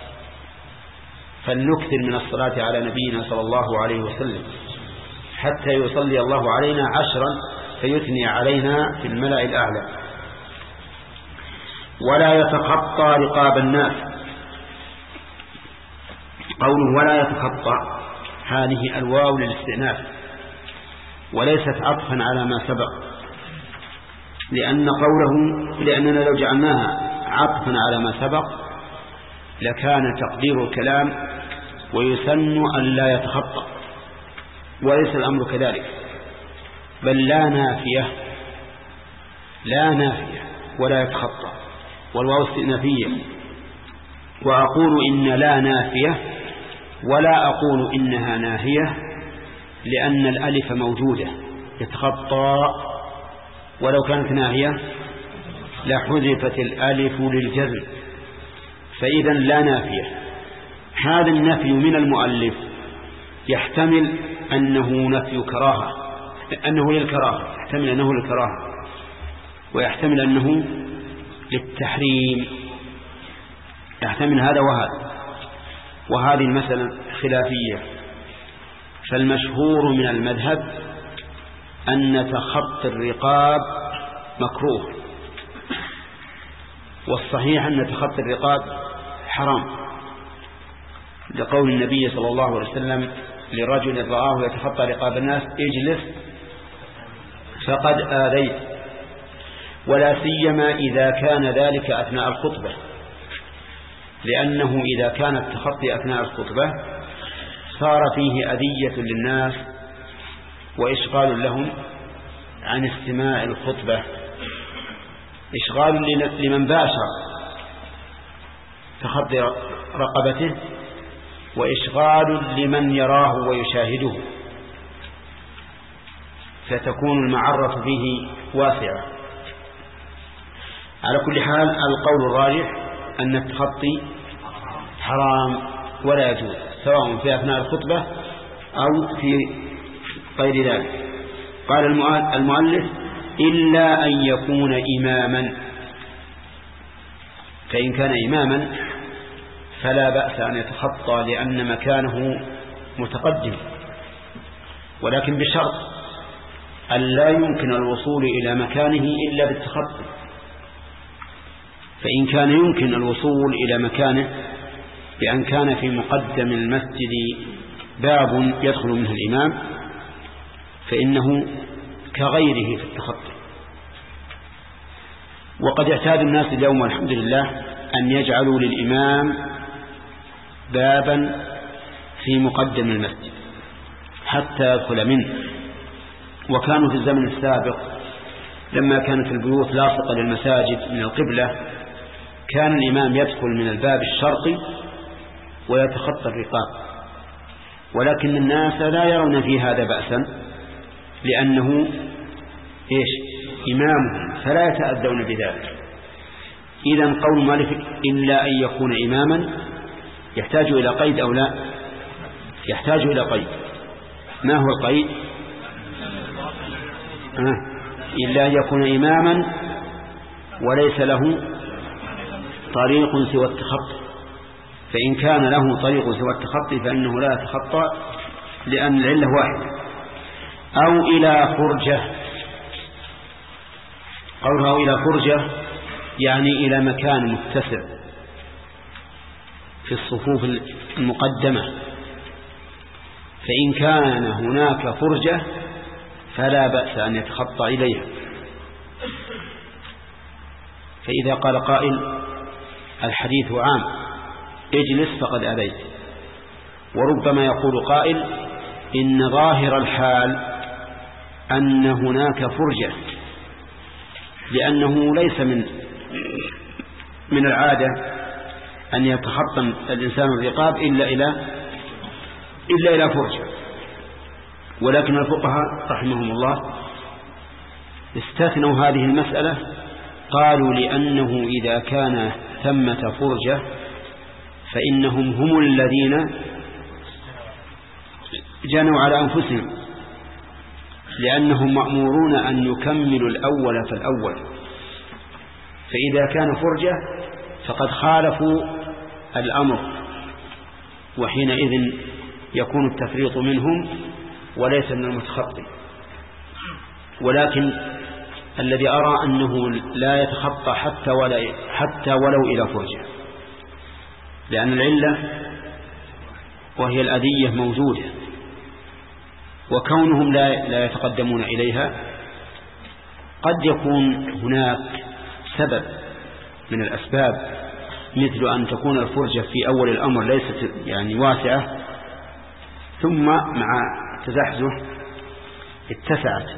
فلنكثر من الصلاة على نبينا صلى الله عليه وسلم حتى يصلي الله علينا عشرا فيثني علينا في الملأ الأعلى. ولا يتخطى رقاب الناس. قوله ولا يتخطى هذه الواو للاستئناف وليست عطفا على ما سبق، لأن قوله لأننا لو جعلناها عطفا على ما سبق لكان تقدير الكلام ويسن أن لا يتخطى، وليس الأمر كذلك، بل لا نافية لا نافية ولا يتخطى، والواو استئنافية. وأقول إن لا نافية ولا أقول إنها ناهية، لأن الألف موجودة يتخطى، ولو كانت ناهية لحذفت الألف للجزم، فإذا لا نافية. هذا النفي من المؤلف يحتمل أنه نفي كراهة، أنه للكراهة، يحتمل أنه للكراهة، ويحتمل أنه للتحريم، يحتمل هذا وهذا. وهذه المسألة خلافية، فالمشهور من المذهب أن تخطي الرقاب مكروه، والصحيح أن تخطي الرقاب حرام، لقول النبي صلى الله عليه وسلم لرجل رآه يتخطى رقاب الناس: اجلس فقد آذيت. ولا سيما إذا كان ذلك أثناء الخطبة، لأنه إذا كان التخطي أثناء الخطبة صار فيه أذية للناس وإشغال لهم عن استماع الخطبة، إشغال لمن باشر تخطي رقبته، وإشغال لمن يراه ويشاهده، فتكون المعرة فيه واسعة. على كل حال القول الراجح أن التخطي حرام ولا يجوز، سواء في أثناء الخطبة أو في غير ذلك. قال المؤلف: إلا أن يكون إماما، فإن كان إماما فلا بأس أن يتخطى لأن مكانه متقدم، ولكن بشرط أن لا يمكن الوصول إلى مكانه إلا بالتخطي. فإن كان يمكن الوصول إلى مكانه بأن كان في مقدم المسجد باب يدخل منه الإمام فإنه كغيره في التخطي. وقد اعتاد الناس اليوم والحمد لله أن يجعلوا للإمام بابا في مقدم المسجد حتى يدخل منه. وكانوا في الزمن السابق لما كانت البيوت لاصقة للمساجد من القبلة كان الإمام يدخل من الباب الشرقي ويتخطى الرقاب، ولكن الناس لا يرون في هذا بأسا لأنه إيش إمامهم، فلا يتأذون بذلك. إذن قول مالك إلا أن يكون إماما يحتاج إلى قيد أو لا؟ يحتاج إلى قيد. ما هو القيد؟ آه. إلا أن يكون إماما وليس له طريق سوى التخطي، فإن كان له طريق سوى التخطي فإنه لا يتخطى لأن العلة واحدة. أو إلى فرجة، قولها إلى فرجة يعني إلى مكان متسع في الصفوف المقدمة، فإن كان هناك فرجة فلا بأس أن يتخطى إليها. فإذا قال قائل الحديث عام اجلس فقد أذيت، وربما يقول قائل إن ظاهر الحال أن هناك فرجة، لأنه ليس من من العادة أن يتخطى الإنسان الرقاب إلا إلى إلا إلى فرجة. ولكن الفقهاء رحمهم الله استثنوا هذه المسألة، قالوا لأنه إذا كان ثمة فرجة فإنهم هم الذين جنوا على أنفسهم، لأنهم مأمورون أن يكملوا الأول فالأول، فإذا كان فرجة فقد خالفوا الأمر، وحينئذ يكون التفريط منهم وليس من المتخطي. ولكن الذي أرى أنه لا يتخطى حتى ولا حتى ولو إلى فرجة، لأن العلة وهي الأذية موجودة، وكونهم لا لا يتقدمون إليها قد يكون هناك سبب من الأسباب، مثل أن تكون الفرجة في أول الأمر ليست يعني واسعة، ثم مع تزحزح اتسعت،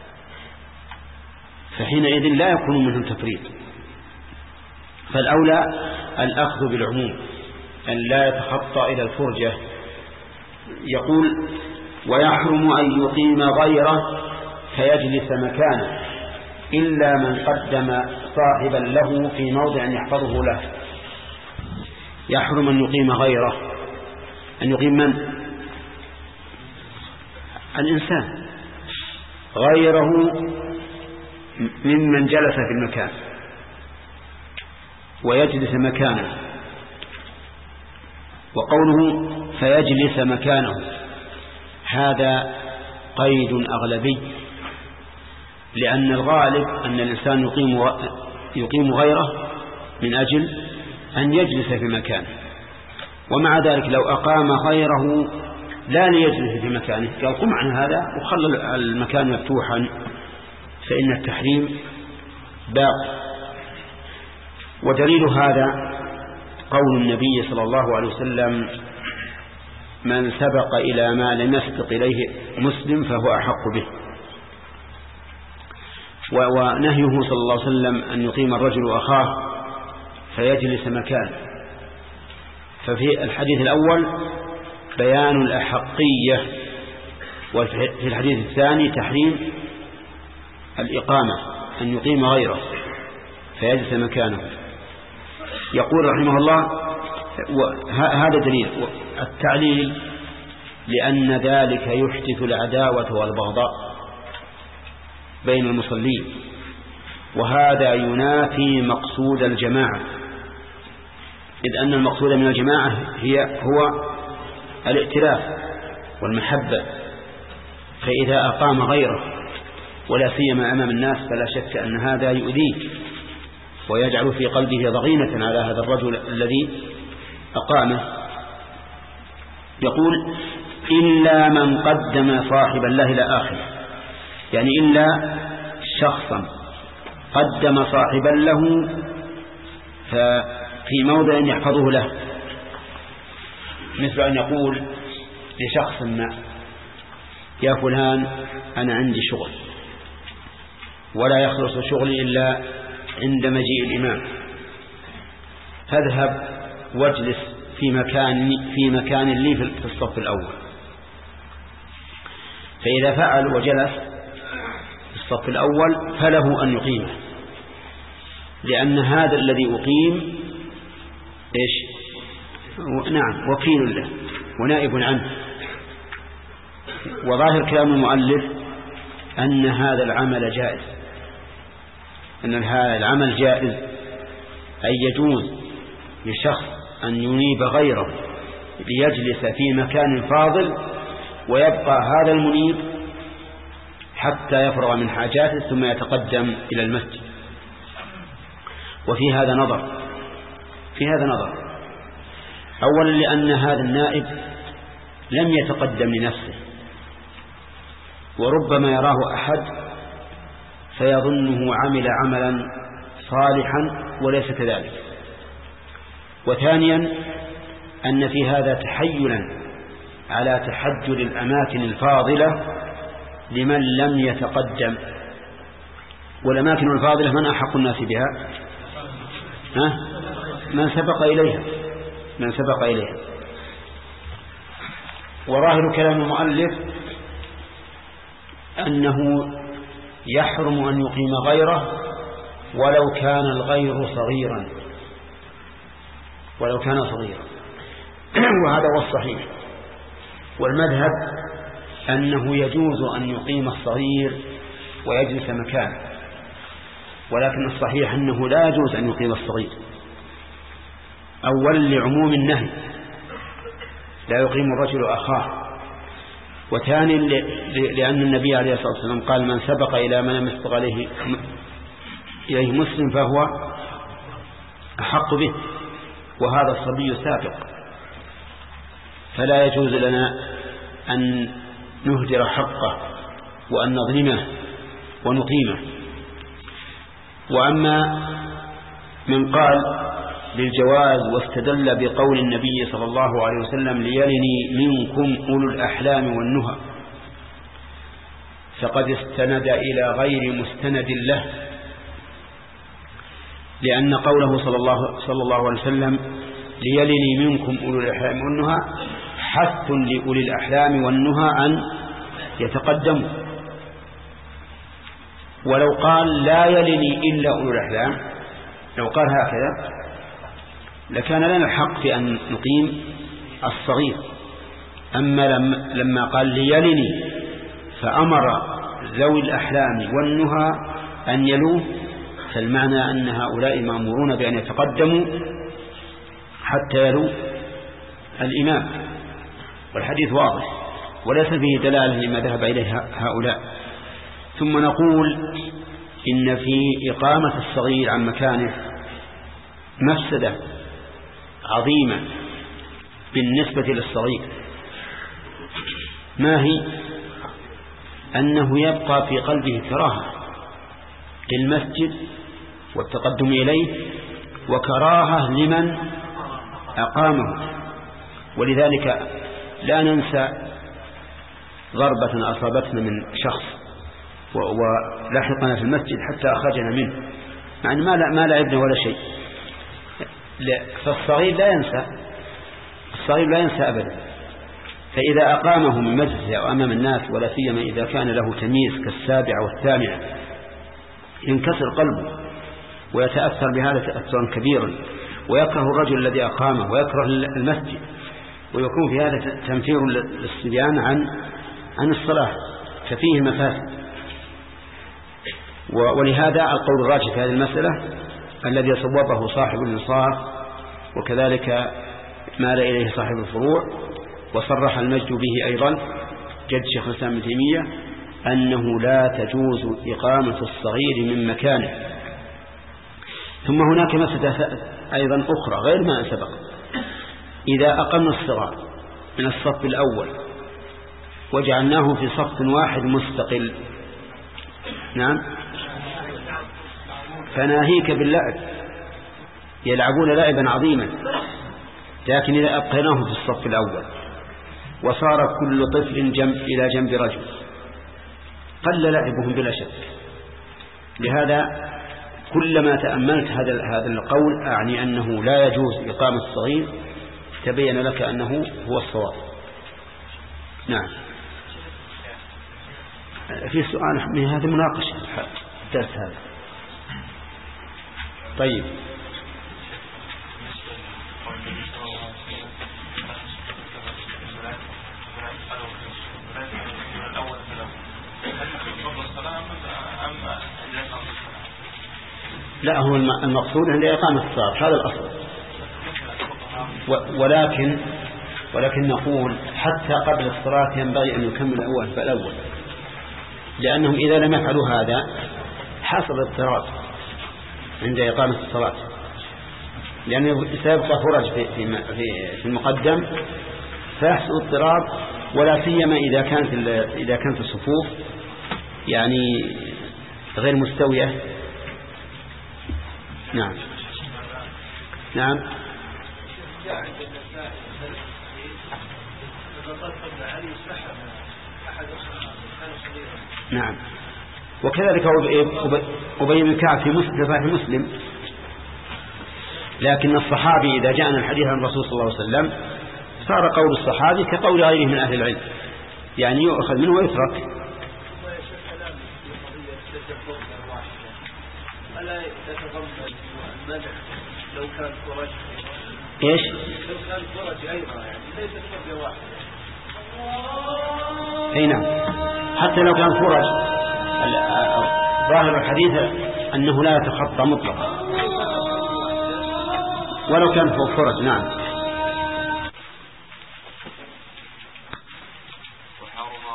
فحينئذ لا يكون منهم تفريط. فالأولى الأخذ بالعموم، أن لا يتخطى إلى الفرجة. يقول: ويحرم أن يقيم غيره فيجلس مكانه إلا من قدم صاحبا له في موضع يحفظه له. يحرم أن يقيم غيره، أن يقيم من؟ الإنسان غيره ممن جلس في المكان ويجلس مكانه. وقوله فيجلس مكانه هذا قيد أغلبي، لأن الغالب أن الإنسان يقيم يقيم غيره من أجل أن يجلس في مكانه، ومع ذلك لو أقام غيره لا ليجلس في مكانه قال قم عن هذا وخلى المكان مفتوحا، فإن التحريم باق. ودليل هذا قول النبي صلى الله عليه وسلم: من سبق إلى ما لم يسبق إليه مسلم فهو أحق به. ونهيه صلى الله عليه وسلم أن يقيم الرجل أخاه فيجلس مكانه. ففي الحديث الأول بيان الأحقية، وفي الحديث الثاني تحريم الإقامة، أن يقيم غيره فيجلس مكانه. يقول رحمه الله: هذا دليل. التعليل: لأن ذلك يحدث العداوة والبغضاء بين المصلين، وهذا ينافي مقصود الجماعة، إذ أن المقصود من الجماعة هي هو الائتلاف والمحبة. فإذا أقام غيره ولا سيما أمام الناس فلا شك أن هذا يؤذيه ويجعل في قلبه ضغينة على هذا الرجل الذي أقامه. يقول: إلا من قدم صاحبا له إلى آخره، يعني إلا شخصا قدم صاحبا له في موضع يحفظه له، مثل أن يقول لشخص ما: يا فلان أنا عندي شغل ولا يخلص شغلي إلا عند مجيء الإمام، فاذهب واجلس في مكان في مكان لي في الصف الأول. فإذا فعل وجلس في الصف الأول فله أن يقيمه، لأن هذا الذي أقيم إيش؟ نعم وكيل له ونائب عنه. وظاهر كلام المؤلف أن هذا العمل جائز، أن هذا العمل جائز، أي يجوز لشخص أن ينيب غيره ليجلس في مكان فاضل ويبقى هذا المنيب حتى يفرغ من حاجاته ثم يتقدم إلى المسجد. وفي هذا نظر في هذا نظر أولا لأن هذا النائب لم يتقدم لنفسه، وربما يراه أحد فيظنه عمل عملا صالحا وليس كذلك. وثانيا أن في هذا تحيلا على تحجر الأماكن الفاضلة لمن لم يتقدم. والأماكن الفاضلة من أحق الناس بها؟ ها؟ من سبق إليها من سبق إليها وظاهر كلام المؤلف أنه يحرم أن يقيم غيره ولو كان الغير صغيرا ولو كان صغيرا وهذا هو الصحيح. والمذهب أنه يجوز أن يقيم الصغير ويجلس مكانه، ولكن الصحيح أنه لا يجوز أن يقيم الصغير، أولا لعموم النهي: لا يقيم الرجل أخاه، وثاني لأن النبي عليه الصلاة والسلام قال من سبق إلى من لم يسبق عليه إليه مسلم فهو أحق به، وهذا الصبي سابق، فلا يجوز لنا أن نهدر حقه وأن نظلمه ونقيمه. وأما من قال بالجواز واستدل بقول النبي صلى الله عليه وسلم ليلني منكم أولو الأحلام والنهى، فقد استند إلى غير مستند له، لأن قوله صلى الله, صلى الله عليه وسلم ليلني منكم أولو الأحلام والنهى حث لأولي الأحلام والنهى أن يتقدموا. ولو قال لا يلني إلا أولو الأحلام، لو قال هكذا لكان لنا الحق في أن نقيم الصغير. أما لما قال ليلني فأمر ذوي الأحلام والنهى أن يلوه، فالمعنى أن هؤلاء مأمورون بأن يتقدموا حتى يلو الإمام، والحديث واضح وليس فيه دلالة لما ذهب إليه هؤلاء. ثم نقول إن في إقامة الصغير عن مكانه مفسدة عظيمة بالنسبة للصغير. ما هي؟ أنه يبقى في قلبه كراهة للمسجد والتقدم إليه وكراهة لمن أقامه. ولذلك لا ننسى ضربة أصابتنا من شخص ولحقنا في المسجد حتى أخرجنا منه، مع أن ما لعبنا ولا شيء. فالصغير لا ينسى، الصغير لا ينسى أبدا. فإذا أقامه من مجلسه أو أمام الناس، ولا سيما إذا كان له تمييز كالسابعة والثامنة، ينكسر قلبه ويتأثر بهذا تأثرا كبيرا، ويكره الرجل الذي أقامه ويكره المسجد، ويكون في هذا تنفير للصبيان عن عن الصلاة، ففيه مفاسد. ولهذا القول الراجح في هذه المسألة الذي صوبه صاحب الإنصاف، وكذلك مال إليه صاحب الفروع، وصرح المجد به أيضا جد شيخ الإسلام ابن تيمية، أنه لا تجوز إقامة الصغير من مكانه. ثم هناك مسألة أيضا أخرى غير ما سبق. إذا أقمنا الصغار من الصف الأول وجعلناه في صف واحد مستقل، نعم، فناهيك باللعب، يلعبون لعبا عظيما. لكن إذا أبقيناه في الصف الأول وصار كل طفل جنب إلى جنب رجل قل لعبهم بلا شك. لهذا كلما تأملت هذا هذا القول أعني أنه لا يجوز إقامة الصغير، تبين لك أنه هو الصواب. نعم. في سؤال من هذا مناقشة الدرس هذا. طيب. لا، هو المقصود عند إقامة الصلاة هذا الأصل، ولكن ولكن نقول حتى قبل الصلاة ينبغي أن يكمل الأول فالأول، لأنهم إذا لم يفعلوا هذا حصل اضطراب عند إقامة الصلاة، لأنه سيبقى فرج في في المقدم فيحصل اضطراب، ولا سيما إذا كانت إذا كانت الصفوف يعني غير مستوية. نعم نعم نعم. وكذلك أبي بن كعب في مسلم في مسلم. لكن الصحابي إذا جاءنا الحديث عن الرسول صلى الله عليه وسلم صار قول الصحابي كقول غيره من أهل العلم، يعني يؤخذ منه ويترك. ألا يتضمن المدح لو كان فرج؟ إيش؟ لو كان فرج أيضا، يعني ليست فرجة واحدة. أي نعم، حتى لو كان فرج ظاهر الحديث أنه لا يتخطى مطلقا ولو كان فرج. نعم. وحرم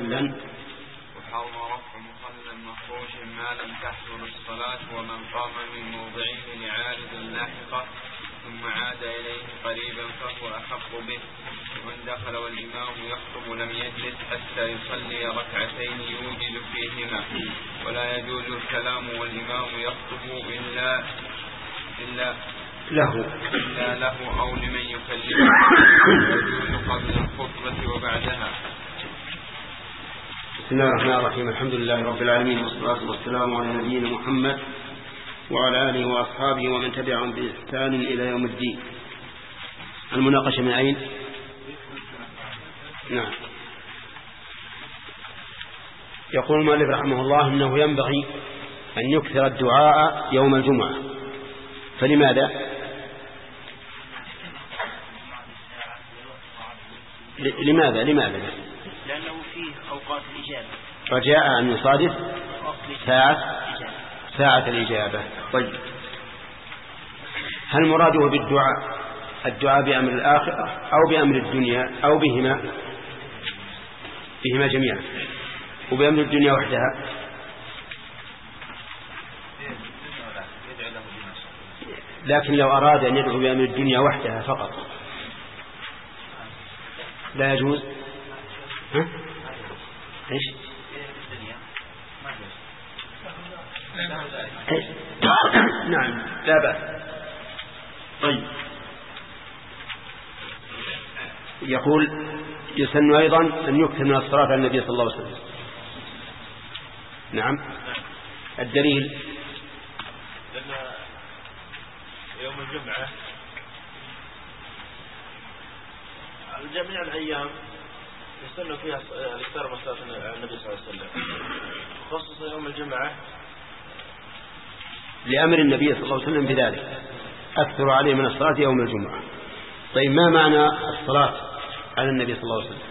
مخلا. وحرم رفع مخلا مفروش ما لم تحضر الصلاة ومن قام من موضعه لعارض لاحقة ثم عاد إليه قريبا فهو أحق به. ومن دخل والإمام يخطب لم يجلس حتى يصلي ركعتين يوجد فيهما، ولا يجوز الكلام والإمام يخطب إلا إلا له إلا له أو لمن يكلمه، ويجوز قبل الخطبة وبعدها. بسم الله الرحمن الرحيم. الحمد لله رب العالمين، والصلاة والسلام على نبينا محمد وعلى آله وأصحابه ومن تبعهم بإحسان إلى يوم الدين. المناقشة من أين؟ نعم. يقول المؤلف رحمه الله إنه ينبغي أن يكثر الدعاء يوم الجمعة. فلماذا؟ لماذا لماذا لأنه فيه أوقات الإجابة، رجاء أن يصادف ساعة ساعة الإجابة. طيب، هل مراده بالدعاء الدعاء بأمر الآخرة أو بأمر الدنيا أو بهما بهما جميعا، وبأمر الدنيا وحدها؟ لكن لو أراد أن يدعو بأمر الدنيا وحدها فقط لا يجوز. ها؟ إيش؟ نعم لا بأس. طيب، يقول يسن أيضا أن يكثر من الصلاة على النبي صلى الله عليه وسلم. نعم. الدليل لأن يوم الجمعة جميع الأيام يستنوا فيها الاكثار من صلاة النبي صلى الله عليه وسلم، خصوصا يوم الجمعة لأمر النبي صلى الله عليه وسلم بذلك، أكثر عليه من الصلاة يوم الجمعة. طيب، ما معنى الصلاة على النبي صلى الله عليه وسلم؟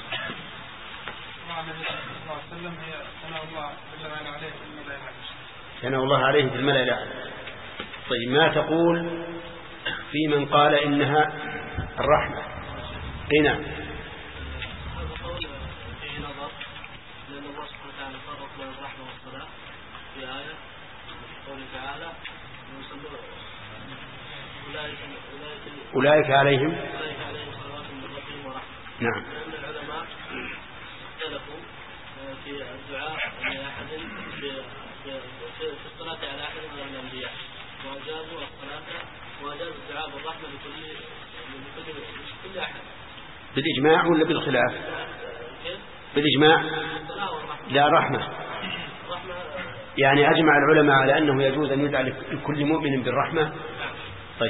معنى النبي صلى الله عليه وسلم هي ثناء الله جل وعلا عليه في الملأ الأعلى. ثناء الله عليه في الملأ الأعلى. طيب، ما تقول في من قال إنها الرحمة؟ اي نعم. لأن الله سبحانه وتعالى فرق بين الرحمة والصلاة في آية قوله تعالى أولئك عليهم أولئك عليهم صلوات من ربهم ورحمة. نعم. لأن العلماء اختلفوا في الدعاء لأحد في الصلاة على أحد من الأنبياء، وأجابوا الصلاة وأجابوا الدعاء بالرحمة لكل لكل أحد. بالإجماع ولا بالخلاف؟ بالإجماع. لا، رحمة. يعني أجمع العلماء على أنه يجوز أن يدعى لكل مؤمن بالرحمة. طيب،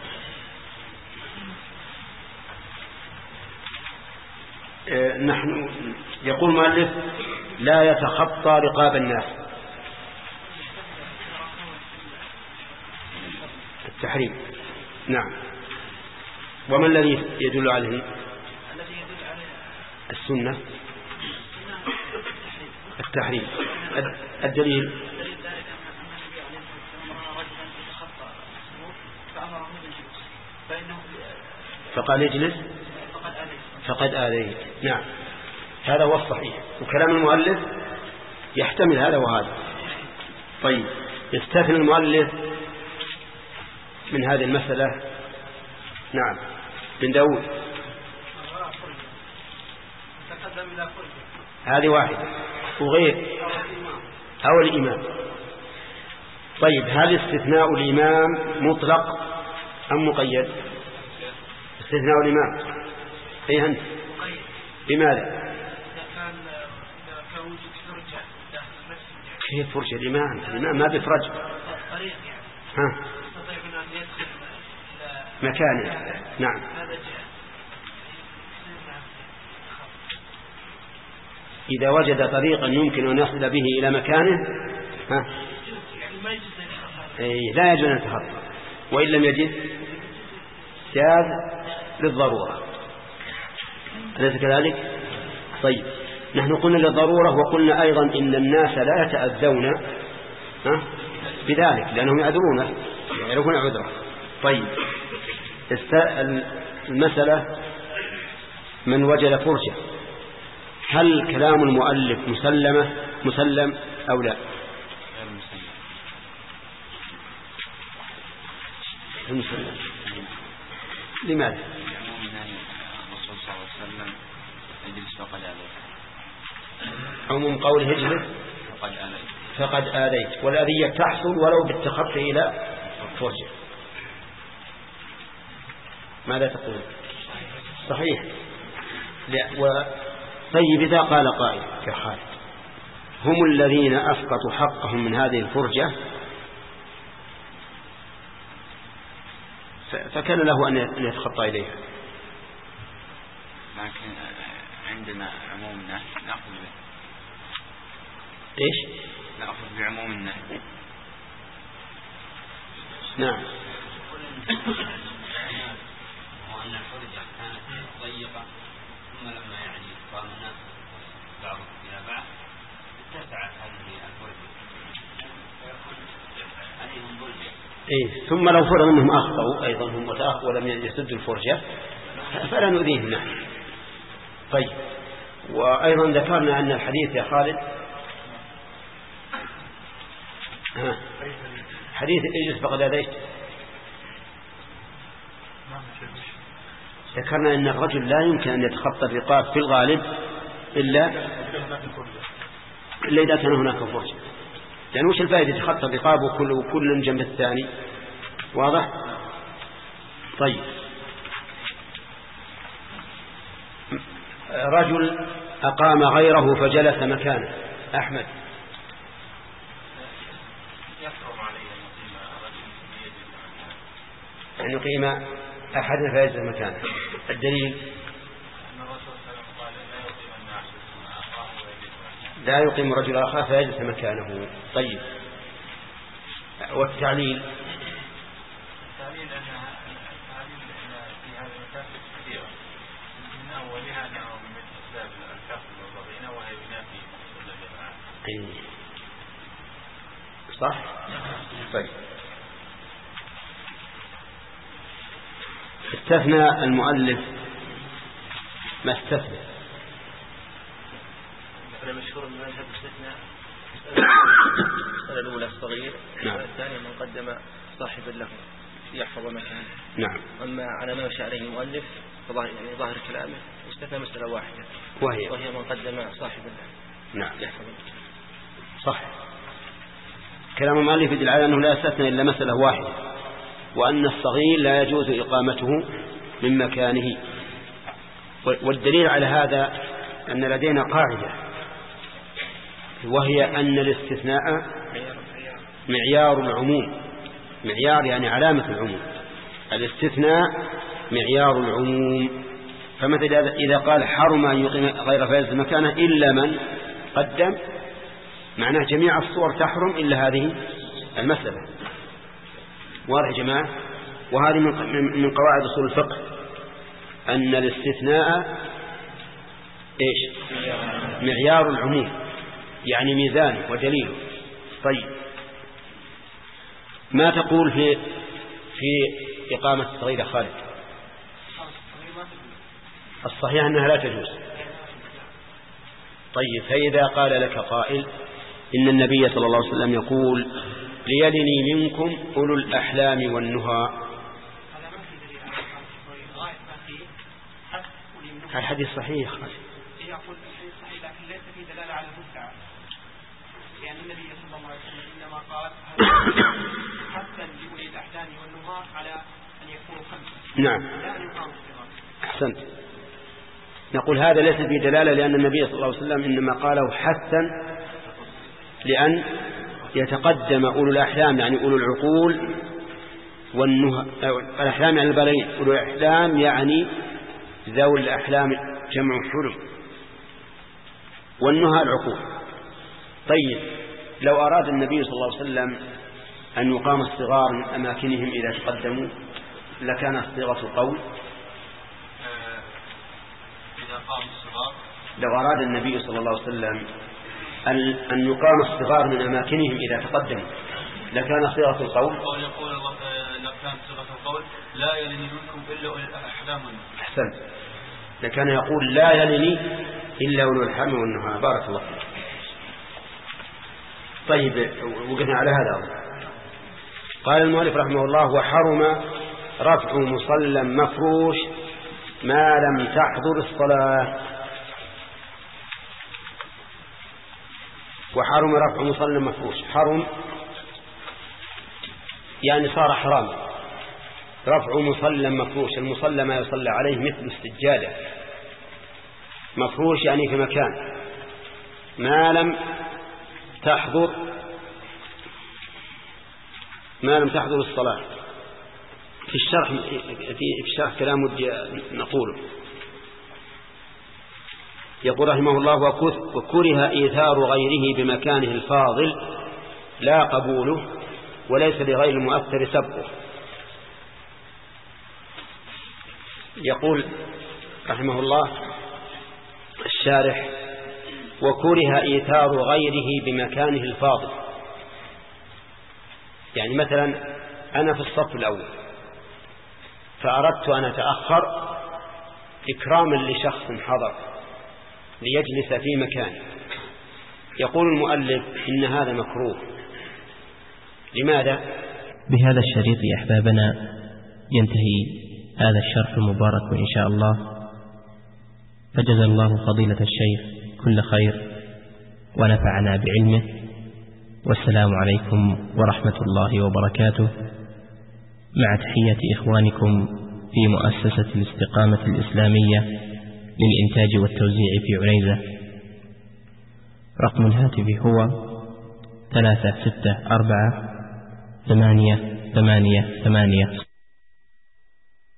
آه نحن يقول مؤلف لا يتخطى رقاب الناس. التحريم. نعم. وما الذي يدل عليه؟ السنة. التحريم. الدليل فقال اجلس فقد آذيت. نعم، هذا هو الصحيح، وكلام المؤلف يحتمل هذا وهذا. طيب، يستثني المؤلف من هذه المسألة. نعم، بن داود. هذه واحدة، وغير أو الإمام. طيب، هل استثناء الإمام مطلق أم مقيد؟ استثناء الإمام. أي أنت لماذا؟ كيف فرجة الإمام؟ الإمام ما بفرج. ها، مكانه. نعم. إذا وجد طريقا يمكن أن يصل به إلى مكانه ها؟ إيه، لا يجوز أن يتخطى، وإن لم يجد جاز للضرورة، أليس كذلك؟ طيب، نحن قلنا للضرورة، وقلنا أيضا إن الناس لا يتأذون ها؟ بذلك لأنهم يعذرونه يعرفون عذره. طيب، المسألة من وجد فرجة هل كلام المؤلف مسلمة مسلم أو لا؟ غير مسلم. مسلم. لماذا؟ الرسول صلى الله عليه وسلم يجلس فقد آذيت. عموم قوله اجلس فقد آذيت فقد آذيت، والأذية تحصل ولو بالتخطي إلى فرجه. ماذا تقول؟ صحيح. و... طيب إذا قال قائل كخالد هم الذين أسقطوا حقهم من هذه الفرجة فكان له أن يتخطى إليها، لكن عندنا عموم النهي نأخذ به. إيش؟ نأخذ بعموم النهي. نعم. وأن الفرجة كانت ضيقة ثم لما يعني قام الناس بعضهم إلى بعض اتسعت هذه الفرجة فيكون عليهم ظلم. إيه ثم لو فرض أنهم أخطأوا أيضا هم وتأخوا ولم يسدوا الفرجة فلا نؤذيهم. نحن. طيب وأيضا ذكرنا أن الحديث يا خالد ها حديث اجلس فقد آذيت ذكرنا أن الرجل لا يمكن أن يتخطى الرقاب في الغالب إلا إلا إذا كان هناك فرجة، يعني وش الفائدة يتخطى الرقاب وكل وكل جنب الثاني؟ واضح؟ طيب رجل أقام غيره فجلس مكانه. أحمد. أن يقيم أحد فيجلس مكانه. الدليل لا يقيم رجل آخر فيجلس مكانه. طيب والتعليل التعليل أن في هذا المكاسب كثيرة من أولها أنه من أسباب الكسب والضغينة وهي ينافي أصول الجماعة. صح؟ طيب استثنى المؤلف ما استثنى. أنا مشهور من مذهب استثناء المسألة الأولى الصغير والثانية من قدم صاحبا له يحفظ مكانه. نعم. أما على ما مشى عليه المؤلف فظاهر يعني ظاهر كلامه استثنى مسألة واحدة وهي وهي من قدم صاحبا له نعم يحفظ مكانه. صح. كلام المؤلف يدل على أنه لا استثنى إلا مسألة واحدة وأن الصغير لا يجوز إقامته من مكانه. والدليل على هذا أن لدينا قاعدة وهي أن الاستثناء معيار العموم. معيار يعني علامة العموم. الاستثناء معيار العموم. فمثلا إذا قال حرم أن يقيم غير فاز مكانه إلا من قدم معناه جميع الصور تحرم إلا هذه المسألة. واضح يا جماعة؟ وهذه من قواعد أصول الفقه أن الاستثناء إيش؟ معيار العموم يعني ميزان ودليل. طيب ما تقول في في إقامة الصغيرة خالد؟ الصحيح أنها لا تجوز. طيب فإذا قال لك قائل إن النبي صلى الله عليه وسلم يقول ليلني منكم أولو الأحلام والنهى، الحديث صحيح خالد. يقول الحديث صحيح لكن ليس فيه دلالة على المدعى، لأن النبي صلى الله عليه وسلم إنما قال حتى لأولي الأحلام والنهى على أن يكونوا خمسة. نعم. لا أن يقاموا الصغار. أحسنت. نقول هذا ليس فيه دلالة لأن النبي صلى الله عليه وسلم إنما قاله حثا لأن يتقدم أولو الأحلام يعني أولو العقول والنهى. الأحلام يعني البالغين، أولو الأحلام يعني ذوي الأحلام جمع حلم، والنهى العقول. طيب لو أراد النبي صلى الله عليه وسلم أن يقام الصغار من أماكنهم إذا تقدموا لكان صيغة قول إذا قام الصغار. لو أراد النبي صلى الله عليه وسلم أن يقام الصغار من أماكنهم إذا تقدموا لكان صيغة القول. قول يقول لو كانت صيغة القول لا يلني منكم إلا أولي الأحلام. أحسن. لكان يقول لا يلني إلا أولو الحمل والنهى. بارك الله فيك. طيب وقفنا على هذا. قال المؤلف رحمه الله: وحرم رفع مصلى مفروش ما لم تحضر الصلاة. وحرم رفع مصلى مفروش، حرم يعني صار حرام رفع مصلى مفروش. المصلى ما يصلى عليه مثل السجادة، مفروش يعني في مكان، ما لم تحضر ما لم تحضر الصلاة. في الشرح في الشرح كلام نقوله. يقول رحمه الله: وكره إيثار غيره بمكانه الفاضل لا قبوله، وليس لغير المؤثر سبقه. يقول رحمه الله الشارح: وكره إيثار غيره بمكانه الفاضل. يعني مثلا أنا في الصف الأول فأردت أن أتأخر إكراما لشخص حضر ليجلس في مكانه. يقول المؤلف إن هذا مكروه. لماذا؟ بهذا الشريط يا أحبابنا ينتهي هذا الشرح المبارك إن شاء الله، فجزا الله فضيلة الشيخ كل خير ونفعنا بعلمه، والسلام عليكم ورحمة الله وبركاته، مع تحية إخوانكم في مؤسسة الاستقامة الإسلامية للإنتاج والتوزيع في عنيزة. رقم الهاتف هو ثلاثة ستة أربعة ثمانية ثمانية ثمانية.